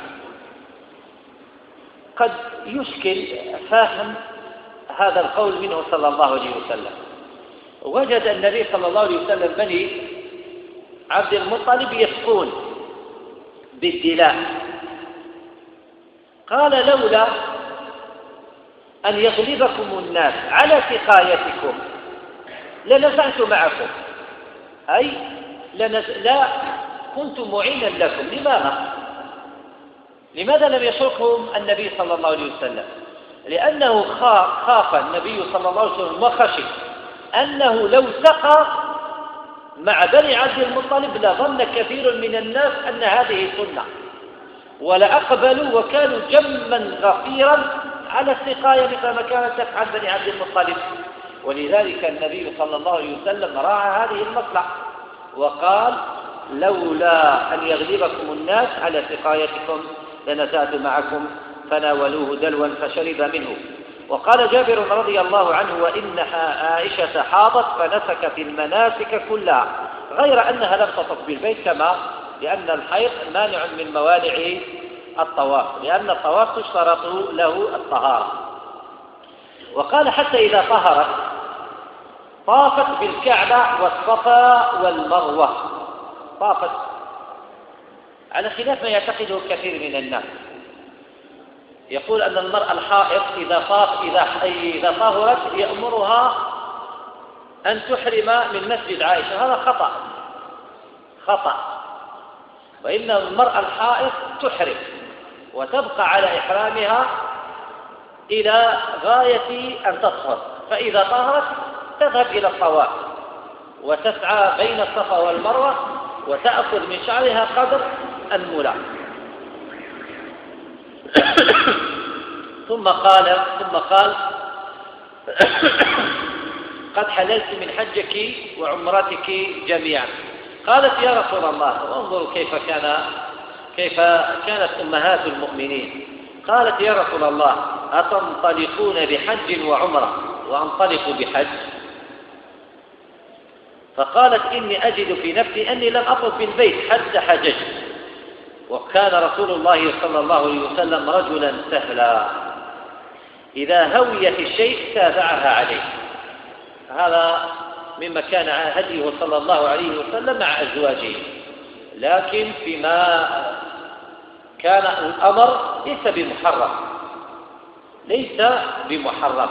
قد يشكل فهم هذا القول منه صلى الله عليه وسلم. وجد النبي صلى الله عليه وسلم بني عبد المطلب يسقون بالدلاء. قال لولا أن يغلبكم الناس على سقايتكم لنزعت معكم أي لا كنت معينا لكم. لماذا لم يشركهم النبي صلى الله عليه وسلم؟ لأنه خاف النبي صلى الله عليه وسلم وخشي أنه لو سقى مع بني عبد المطلب لظن كثير من الناس أن هذه سنة، ولأقبلوا وكانوا جما غفيرا على السقاية مثل ما كانت تفعل بني عبد المطلب. ولذلك النبي صلى الله عليه وسلم راعى هذه المصلحة وقال: لولا أن يغلبكم الناس على سقايتكم لنزعت معكم، فناولوه دلوا فشرب منه. وقال جابر رضي الله عنه: وإن عائشة حاضت فنسكت المناسك كلها غير أنها لم تطف بالبيت، كما لأن الحيض مانع من موانع الطواف، لأن الطواف تشترط له الطهارة. وقال: حتى إذا طهرت طافت بالكعبة والصفا والمروة، طافت على خلاف ما يعتقده كثير من الناس. يقول أن المرأة الحائض إذا طهرت يأمرها أن تحرم من مسجد عائشة. هذا خطأ. وإن المرأة الحائض تحرم وتبقى على إحرامها إلى غاية أن تطهر، فإذا طهرت تذهب إلى الطواف وتسعى بين الصفا والمروة وتأخذ من شعرها قدر الملة. ثم قال قد حللت من حجك وعمرتك جميعا. قالت: يا رسول الله، وانظروا كيف كانت أمهات المؤمنين. قالت: يا رسول الله، أتنطلقون بحج وعمرة وأنطلق بحج؟ فقالت: إني أجد في نفسي أني لم أطف بالبيت حتى حججت. وكان رسول الله صلى الله عليه وسلم رجلا سهلا، إذا هوي في الشيء تابعها عليه. هذا مما كان هديه صلى الله عليه وسلم مع أزواجه. لكن فيما كان الأمر ليس بمحرم.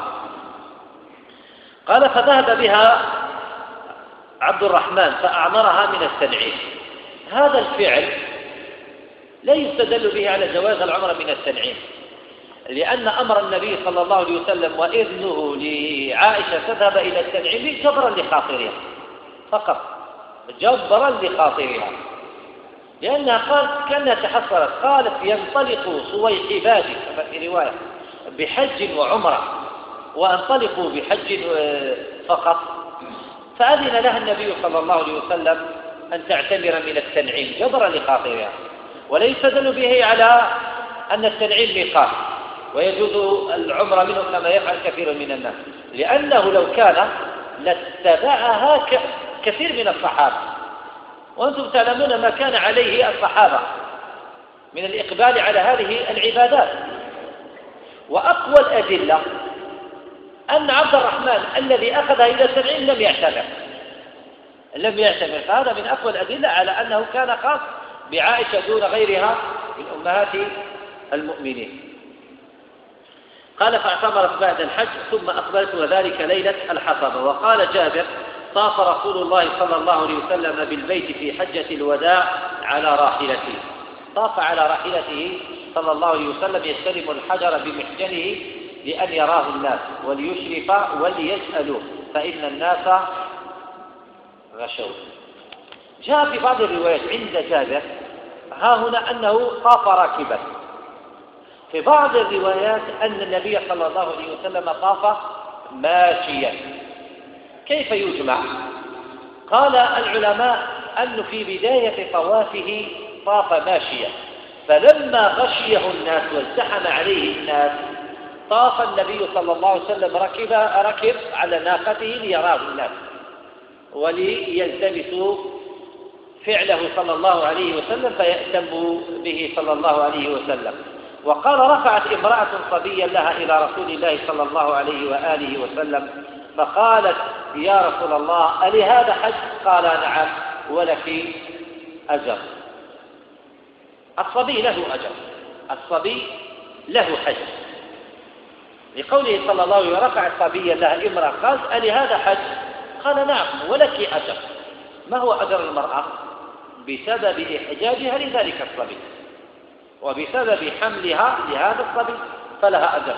قال: فذهب بها عبد الرحمن فأعمرها من التنعيم. هذا الفعل لا يستدل به على جواز العمرة من التنعيم، لأن أمر النبي صلى الله عليه وسلم وإذنه لعائشة تذهب إلى التنعيم جبرا لخاطرها فقط، جبرا لخاطرها، لأنها قالت كأنها تحصلت، قالت: ينطلق صويحباتي في رواية بحج وعمرة وأنطلقوا بحج فقط، فأذن لها النبي صلى الله عليه وسلم أن تعتمر من التنعيم جبرا لخاطرها. ولا يستدل به على أن التنعيم ميقات ويجوز العمرة منه كما يفعل كثير من الناس، لأنه لو كان لاتبعها كثير من الصحابة، وأنتم تعلمون ما كان عليه الصحابة من الإقبال على هذه العبادات. وأقوى الأدلة أن عبد الرحمن الذي أخذها إلى التنعيم لم يعتمر، فهذا من أقوى الأدلة على أنه كان خاص بعائشة دون غيرها من أمهات المؤمنين. قال: فاعتمرت بعد الحج ثم أقبلت وذلك ليلة الحصبة. وقال جابر: طاف رسول الله صلى الله عليه وسلم بالبيت في حجة الوداع على راحلته. طاف على راحلته صلى الله عليه وسلم يستلم الحجر بمحجنه لأن يراه الناس وليشرف وليسألوه، فإن الناس غشوا. جاء في بعض الروايات عند جابر ها هنا أنه طاف راكبا، في بعض الروايات أن النبي صلى الله عليه وسلم طاف ماشيا. كيف يجمع؟ قال العلماء أنه في بداية طوافه طاف ماشيا، فلما غشيه الناس وازدحم عليه الناس طاف النبي صلى الله عليه وسلم ركب على ناقته ليراه الناس وليلتمسوا فعله صلى الله عليه وسلم فيأتموا به صلى الله عليه وسلم. وقال: رفعت امرأة صبيا لها إلى رسول الله صلى الله عليه وآله وسلم فقالت: يا رسول الله، ألهذا حج؟ قال: نعم، ولك أجر. الصبي له أجر، الصبي له حج، لقوله صلى الله عليه وسلم: رفعت صبيا لها امرأة قالت: ألهذا حج؟ قال: نعم، ولك أجر. ما هو أجر المرأة؟ بسبب إحجاجها لذلك الصبي وبسبب حملها لهذا الصبي فلها أجر.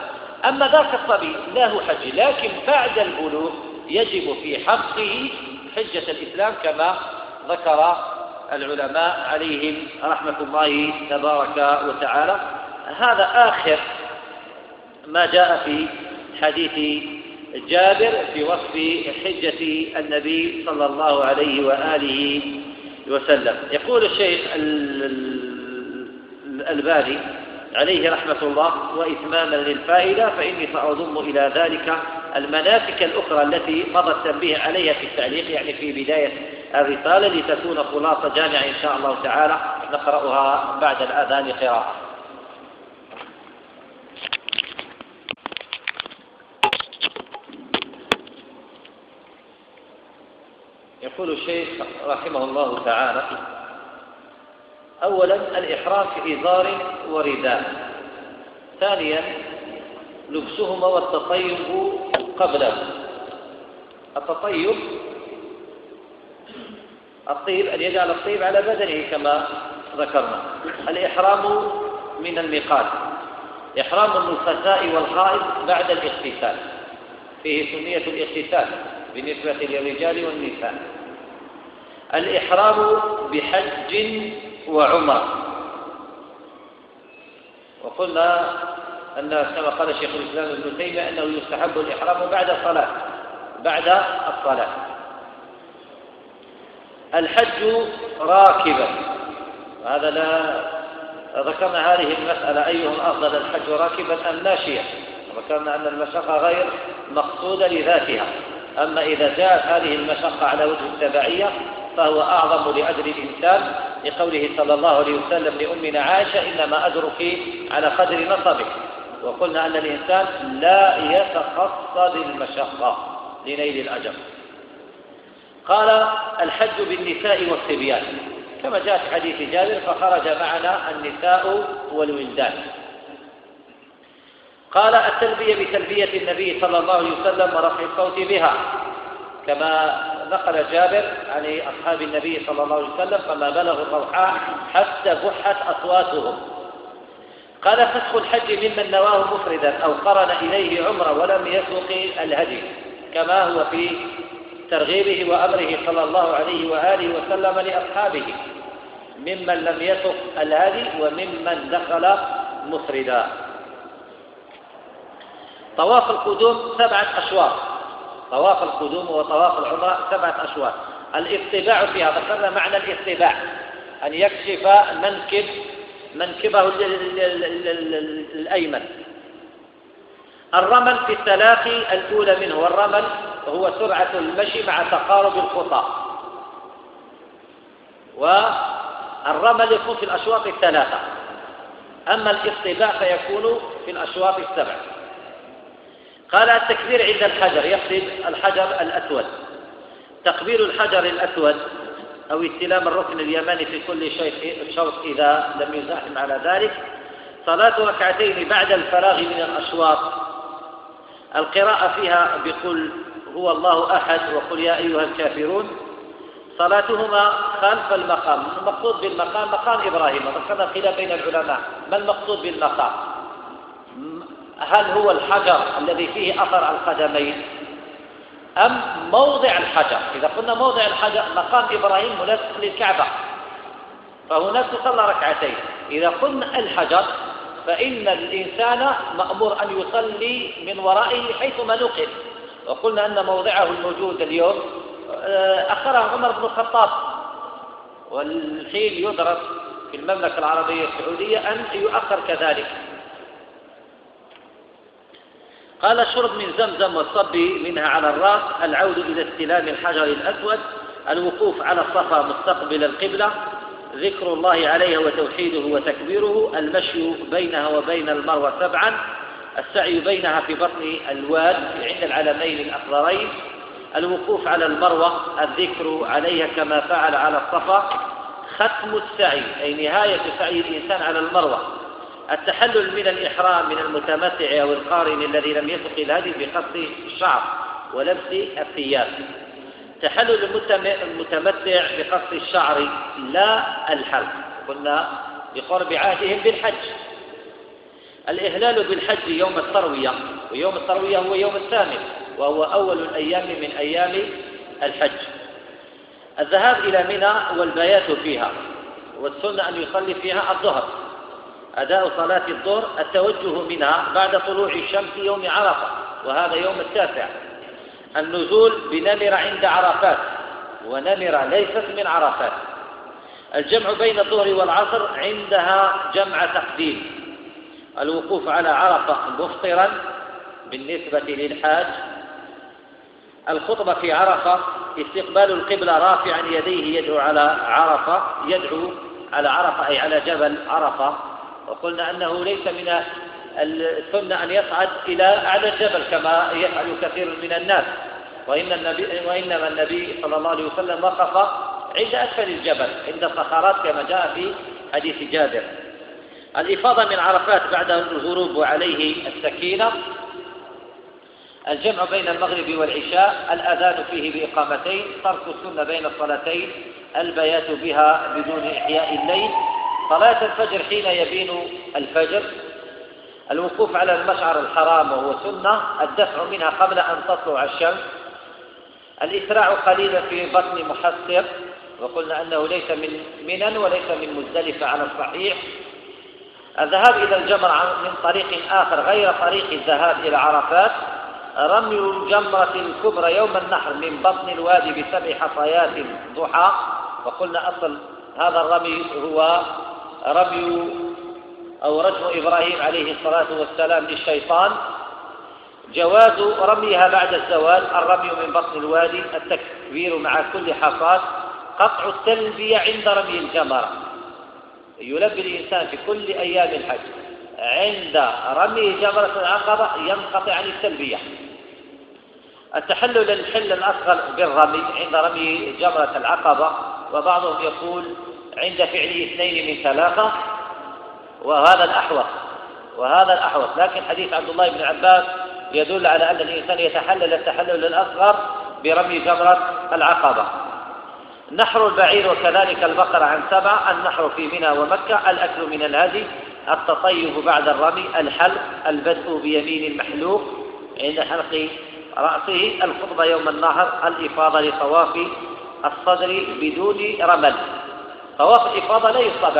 أما ذاك الصبي له حج، لكن بعد البلوغ يجب في حقه حجة الإسلام كما ذكر العلماء عليهم رحمة الله تبارك وتعالى. هذا آخر ما جاء في حديث جابر في وصف حجة النبي صلى الله عليه وآله وسلم. يقول الشيخ الألباني عليه رحمة الله: وإتماما للفائدة فإني سأضم إلى ذلك المناسك الأخرى التي مضى التنبيه عليها في التعليق، يعني في بداية الرسالة، لتكون خلاصة جامعة إن شاء الله تعالى نقرأها بعد الأذان قراءة. يقول الشيخ رحمه الله تعالى: أولا الإحرام في إزار ورداء. ثانيا لبسهما والتطيب قبله. التطيب الطيب أن يجعل الطيب على بدنه كما ذكرنا. الإحرام من الميقات، إحرام النفساء والحائض بعد الاغتسال، فيه سنية الاغتسال بالنسبة للرجال والنساء. الإحرام بحج وعمرة، وقلنا أن كما قال شيخ الإسلام ابن تيمية أنه يستحب الإحرام بعد الصلاة. الحج راكبا، هذا لا ذكرنا هذه المسألة: أيهم أفضل الحج راكبا أم ماشيا؟ ذكرنا أن المشقة غير مقصودة لذاتها، أما إذا جاءت هذه المشقة على وجه التبعية فهو أعظم لأجر الإنسان، لقوله صلى الله عليه وسلم لأمنا عائشة: إنما أجرك على قدر نصبك. وقلنا أن الإنسان لا يتقصد المشقة لنيل الأجر. قال: الحج بالنساء والصبيان، كما جاء في حديث جابر: فخرج معنا النساء والولدان. قال: التلبية بتلبية النبي صلى الله عليه وسلم ورفع الصوت بها، كما نقل جابر عن أصحاب النبي صلى الله عليه وسلم: فما بلغوا الروحاء حتى بحت أصواتهم. قال: فسخ الحج ممن نواه مفردا أو قرن إليه عمرة ولم يسوق الهدي، كما هو في ترغيبه وأمره صلى الله عليه وآله وسلم لأصحابه، ممن لم يسق الهدي وممن دخل مفردا. طواف القدوم 7 أشواط، طواف القدوم وطواف العمرة 7 أشواط. الاطباع فيها، ذكرنا معنى الاطباع: أن يكشف منكبه الأيمن. الرمل في التلاقي الأولى منه، والرمل هو سرعة المشي مع تقارب الخطى، والرمل يكون في الأشواط 3، أما الاطباع فيكون في الأشواط 7. قال: التكبير عند الحجر، يقصد الحجر الأسود. تقبيل الحجر الأسود أو استلام الركن اليماني في كل شوط إذا لم يزاحم على ذلك. صلاة ركعتين بعد الفراغ من الأشواط، القراءة فيها بقل هو الله أحد وقل يا أيها الكافرون. صلاتهما خلف المقام. المقصود بالمقام مقام إبراهيم، وذكرنا خلاف بين العلماء ما المقصود بالمقام، هل هو الحجر الذي فيه أثر القدمين أم موضع الحجر؟ إذا قلنا موضع الحجر مقام إبراهيم ملاصق للكعبة، فهناك تصلى ركعتين. إذا قلنا الحجر فإن الإنسان مأمور أن يصلي من ورائه حيثما نقل، وقلنا أن موضعه الموجود اليوم أخره عمر بن الخطاب، والحين يدرس في المملكة العربية السعودية أن يؤخر كذلك. قال: الشرب من زمزم والصب منها على الرأس، العود إلى استلام الحجر الأسود، الوقوف على الصفا مستقبل القبلة، ذكر الله عليها وتوحيده وتكبيره، المشي بينها وبين المروة 7، السعي بينها في بطن الواد عند العلمين الأخضرين، الوقوف على المروة، الذكر عليها كما فعل على الصفا، ختم السعي أي نهاية سعي الإنسان على المروة، التحلل من الإحرام من المتمتع أو القارن الذي لم يسق الهدي بقص الشعر ولبس الثياب، تحلل المتمتع بقص الشعر لا الحلق، قلنا بقرب عهدهم بالحج. الإهلال بالحج يوم التروية، ويوم التروية هو يوم الثامن وهو أول الأيام من أيام الحج. الذهاب إلى منى والبيات فيها، والسنة أن يصلي فيها الظهر، أداء صلاة الظهر، التوجه منها بعد طلوع الشمس يوم عرفة وهذا يوم التاسع، النزول بنمر عند عرفات ونمر ليست من عرفات، الجمع بين الظهر والعصر عندها جمع تقديم، الوقوف على عرفة مفطرا بالنسبة للحاج، الخطبة في عرفة، استقبال القبلة رافعا يديه يدعو على عرفة أي على جبل عرفة، وقلنا أنه ليس من السنة أن يصعد إلى أعلى الجبل كما يفعل كثير من الناس، وإنما النبي صلى الله عليه وسلم وقف عند أسفل الجبل عند الصخرات كما جاء في حديث جابر. الإفاضة من عرفات بعد الغروب وعليه السكينة، الجمع بين المغرب والعشاء، الأذان فيه بإقامتين، ترك السنة بين الصلاتين، البيات بها بدون إحياء الليل، صلاة الفجر حين يبين الفجر، الوقوف على المشعر الحرام وهو سنة، الدفع منها قبل أن تطلع الشمس، الإسراع قليلا في بطن محصر، وقلنا أنه ليس من منى وليس من مزدلفة على الصحيح، الذهاب إلى الجمر من طريق آخر غير طريق الذهاب إلى عرفات، رمي الجمرة الكبرى يوم النحر من بطن الوادي ب7 حصيات ضحى، وقلنا أصل هذا الرمي هو رمي أو رجم إبراهيم عليه الصلاة والسلام للشيطان، جواز رميها بعد الزوال، الرمي من بطن الوادي، التكبير مع كل حصاة، قطع التلبية عند رمي الجمرة، يلبي الإنسان في كل أيام الحج، عند رمي جمرة العقبة ينقطع عن التلبية، التحلل الحل الأصغر بالرمي عند رمي جمرة العقبة، وبعضهم يقول عند فعل 2 من 3 وهذا الأحوط، لكن حديث عبد الله بن عباس يدل على أن الإنسان يتحلل التحلل الأصغر برمي جمرة العقبة. نحر البعير وكذلك البقرة عن 7، النحر في منى ومكة، الأكل من الهدي، التطيب بعد الرمي، الحلق، البدء بيمين المحلوق عند حلق رأسه، الخطبة يوم النحر، الإفاضة لطواف الصدر بدون رمل، طواف الإفاضة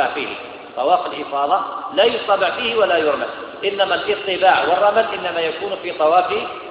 لا يصطبع فيه ولا يرمل، إنما الاطباع والرمل إنما يكون في طواف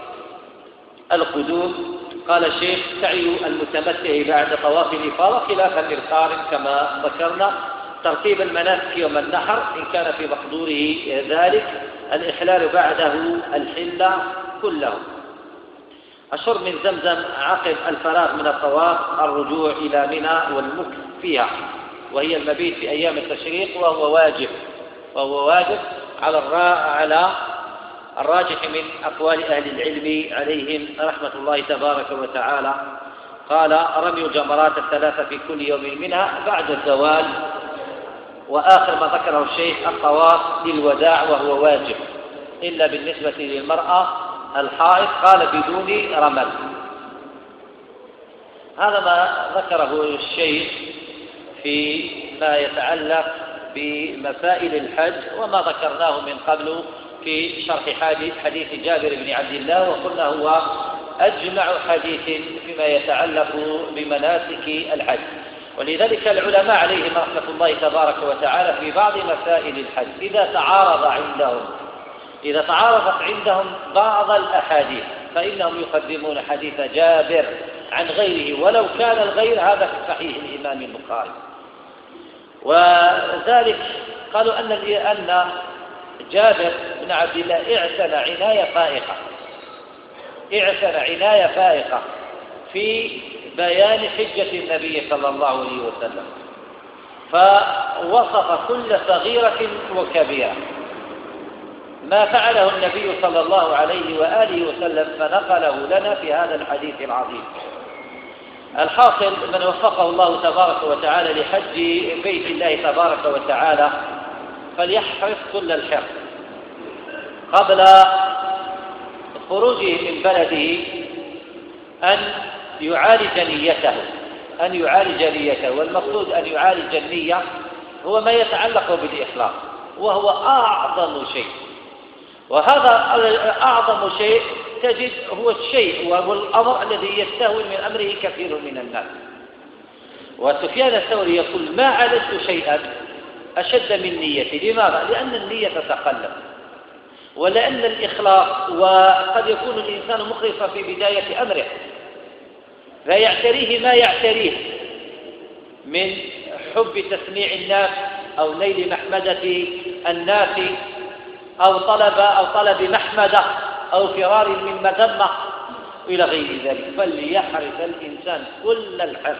القدوم. قال الشيخ سعي المتمتع بعد طواف الإفاضة خلافا للقارن كما ذكرنا، ترتيب المناسك يوم النحر إن كان في مقدوره ذلك، الإحلال بعده الحل كله، الشرب من زمزم عقب الفراغ من الطواف، الرجوع إلى منى والمكث فيها وهي المبيت في أيام التشريق، وهو واجب على الراجح من أقوال أهل العلم عليهم رحمة الله تبارك وتعالى. قال رمي الجمرات 3 في كل يوم منها بعد الزوال. وآخر ما ذكره الشيخ الطواف للوداع وهو واجب إلا بالنسبة للمرأة الحائض، قال بدون رمل. هذا ما ذكره الشيخ فيما يتعلق بمسائل الحج وما ذكرناه من قبل في شرح حديث جابر بن عبد الله، وقلنا هو أجمع حديث فيما يتعلق بمناسك الحج. ولذلك العلماء عليهم رحمة الله تبارك وتعالى في بعض مسائل الحج إذا تعارضت عندهم بعض الأحاديث فإنهم يقدمون حديث جابر عن غيره ولو كان الغير هذا في صحيح الإمام البخاري. وذلك قالوا أن جابر بن عبد الله اعتنى عناية فائقة في بيان حجة النبي صلى الله عليه وسلم، فوصف كل صغيرة وكبيرة ما فعله النبي صلى الله عليه وآله وسلم فنقله لنا في هذا الحديث العظيم. الحاصل من وفقه الله تبارك وتعالى لحج بيت الله تبارك وتعالى فليحرص كل الحرص قبل خروجه من بلده أن يعالج نيته، والمقصود أن يعالج النية هو ما يتعلق بالإخلاص، وهو أعظم شيء وهذا أعظم شيء تجد هو الشيء وهو الأمر الذي يستهون من أمره كثير من الناس. وسفيان الثوري يقول ما عالجت شيئا أشد من نيتي. لماذا؟ لأن النية تتقلب، ولأن الإخلاص، وقد يكون الإنسان مخلصا في بداية أمره فيعتريه ما يعتريه من حب تسميع الناس أو نيل محمدة الناس أو طلب محمدة أو فرار من مذمة إلى غير ذلك. فليحرص الإنسان كل الحرص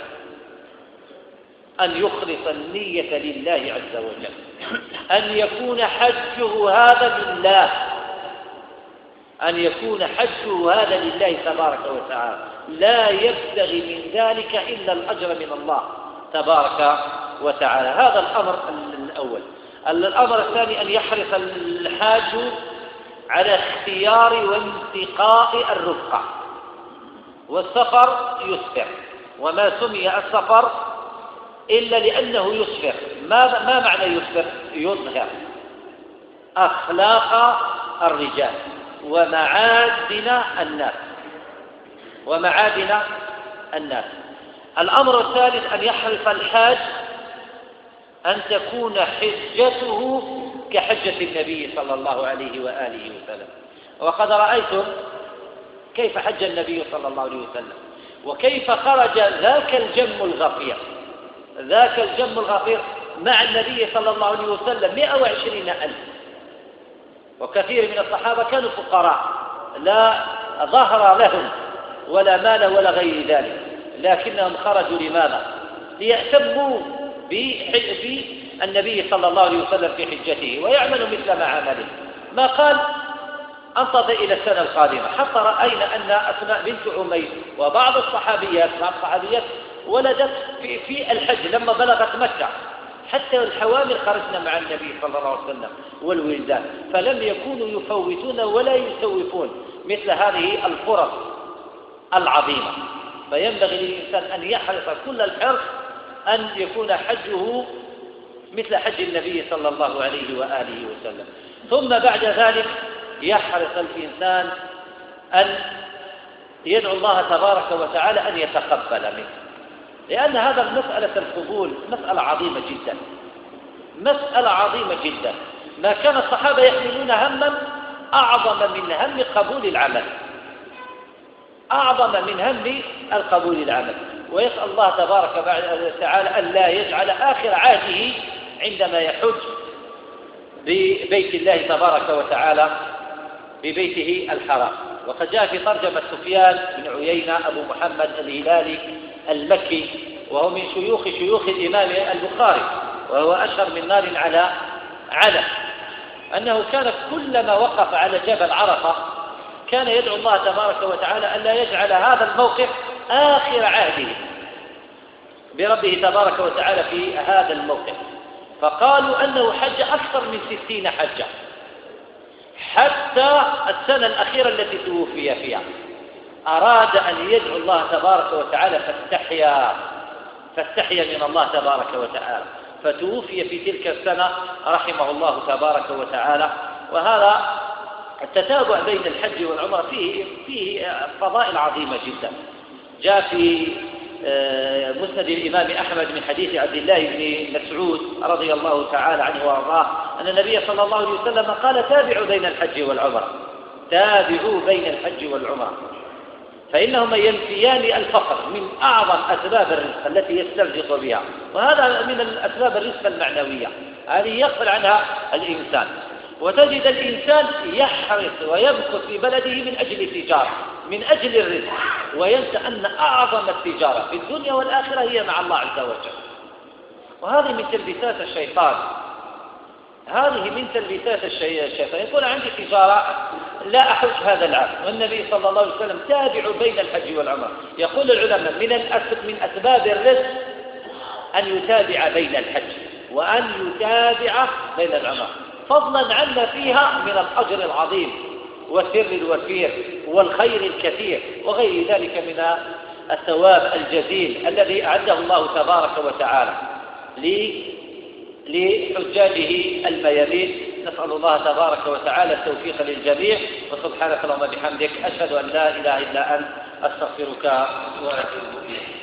أن يخلص النية لله عز وجل، أن يكون حجه هذا لله، أن يكون حجه هذا لله تبارك وتعالى، لا يبتغي من ذلك إلا الأجر من الله تبارك وتعالى. هذا الأمر الأول. الأمر الثاني أن يحرص الحاج على اختيار وانتقاء الرفقة. والسفر يسفر، وما سمي السفر إلا لأنه يسفر. ما معنى يسفر؟ يظهر أخلاق الرجال ومعادن الناس. الأمر الثالث أن يحرص الحاج أن تكون حجته كحجة النبي صلى الله عليه وآله وسلم. وقد رأيتم كيف حج النبي صلى الله عليه وسلم، وكيف خرج ذاك الجم الغفير مع النبي صلى الله عليه وسلم 120,000. وكثير من الصحابة كانوا فقراء لا ظهر لهم ولا مال ولا غير ذلك، لكنهم خرجوا لماذا؟ ليأتموا بالنبي صلى الله عليه وسلم في حجته ويعملوا مثل ما عمله. ما قال انتظر إلى السنة القادمة، حتى رأينا أن أسماء بنت عميس وبعض الصحابيات ولدت في الحج لما بلغت مكة. حتى الحوامل خرجنا مع النبي صلى الله عليه وسلم والولدان، فلم يكونوا يفوتون ولا يسوفون مثل هذه الفرص العظيمة. فينبغي للإنسان أن يحرص كل الحرص أن يكون حجه مثل حج النبي صلى الله عليه وآله وسلم. ثم بعد ذلك يحرص الإنسان أن يدعو الله تبارك وتعالى أن يتقبل منه، لأن هذا مسألة القبول مسألة عظيمة جدا. ما كان الصحابة يحملون هما أعظم من هم قبول العمل، ويسأل الله تبارك وتعالى أن لا يجعل آخر عهده عندما يحج ببيت الله تبارك وتعالى ببيته الحرام. وقد جاء في ترجمة سفيان بن عيينة أبو محمد الهلالي المكي، وهو من شيوخ الإمام البخاري، وهو أشهر من نار على علم، أنه كان كلما وقف على جبل عرفة كان يدعو الله تبارك وتعالى أن لا يجعل هذا الموقف آخر عهده بربه تبارك وتعالى في هذا الموقف. فقالوا أنه حج أكثر من 60 حجة حتى السنة الأخيرة التي توفي فيها. أراد أن يدعو الله تبارك وتعالى فاستحيا من الله تبارك وتعالى، فتوفي في تلك السنة رحمه الله تبارك وتعالى. وهذا التتابع بين الحج والعمرة فيه فضائل عظيمة جدا. جاء في مسند الإمام أحمد من حديث عبد الله بن مسعود رضي الله تعالى عنه وارضاه أن النبي صلى الله عليه وسلم قال تابعوا بين الحج والعمرة فإنهما ينفيان الفقر، من أعظم أسباب الرزق التي يسترزق بها، وهذا من الأسباب الرزق المعنوية هذه يغفل عنها الإنسان. وتجد الإنسان يحرص ويبخس في بلده من أجل التجارة، من أجل الرزق، وينسى أن أعظم التجارة في الدنيا والآخرة هي مع الله عز وجل. وهذه من تلبيسات الشيطان، يقول عندي تجارة لا أحج هذا العام، والنبي صلى الله عليه وسلم تابعوا بين الحج والعمرة. يقول العلماء من أسباب الرزق أن يتابع بين الحج وأن يتابع بين العمرة، فضلا عما فيها من الأجر العظيم والسر الوفير والخير الكثير وغير ذلك من الثواب الجزيل الذي أعده الله تبارك وتعالى لحجاجه الميامين نسأل الله تبارك وتعالى التوفيق للجميع، وسبحانك اللهم وبحمدك أشهد أن لا إله إلا أنت أستغفرك وأتوب إليك.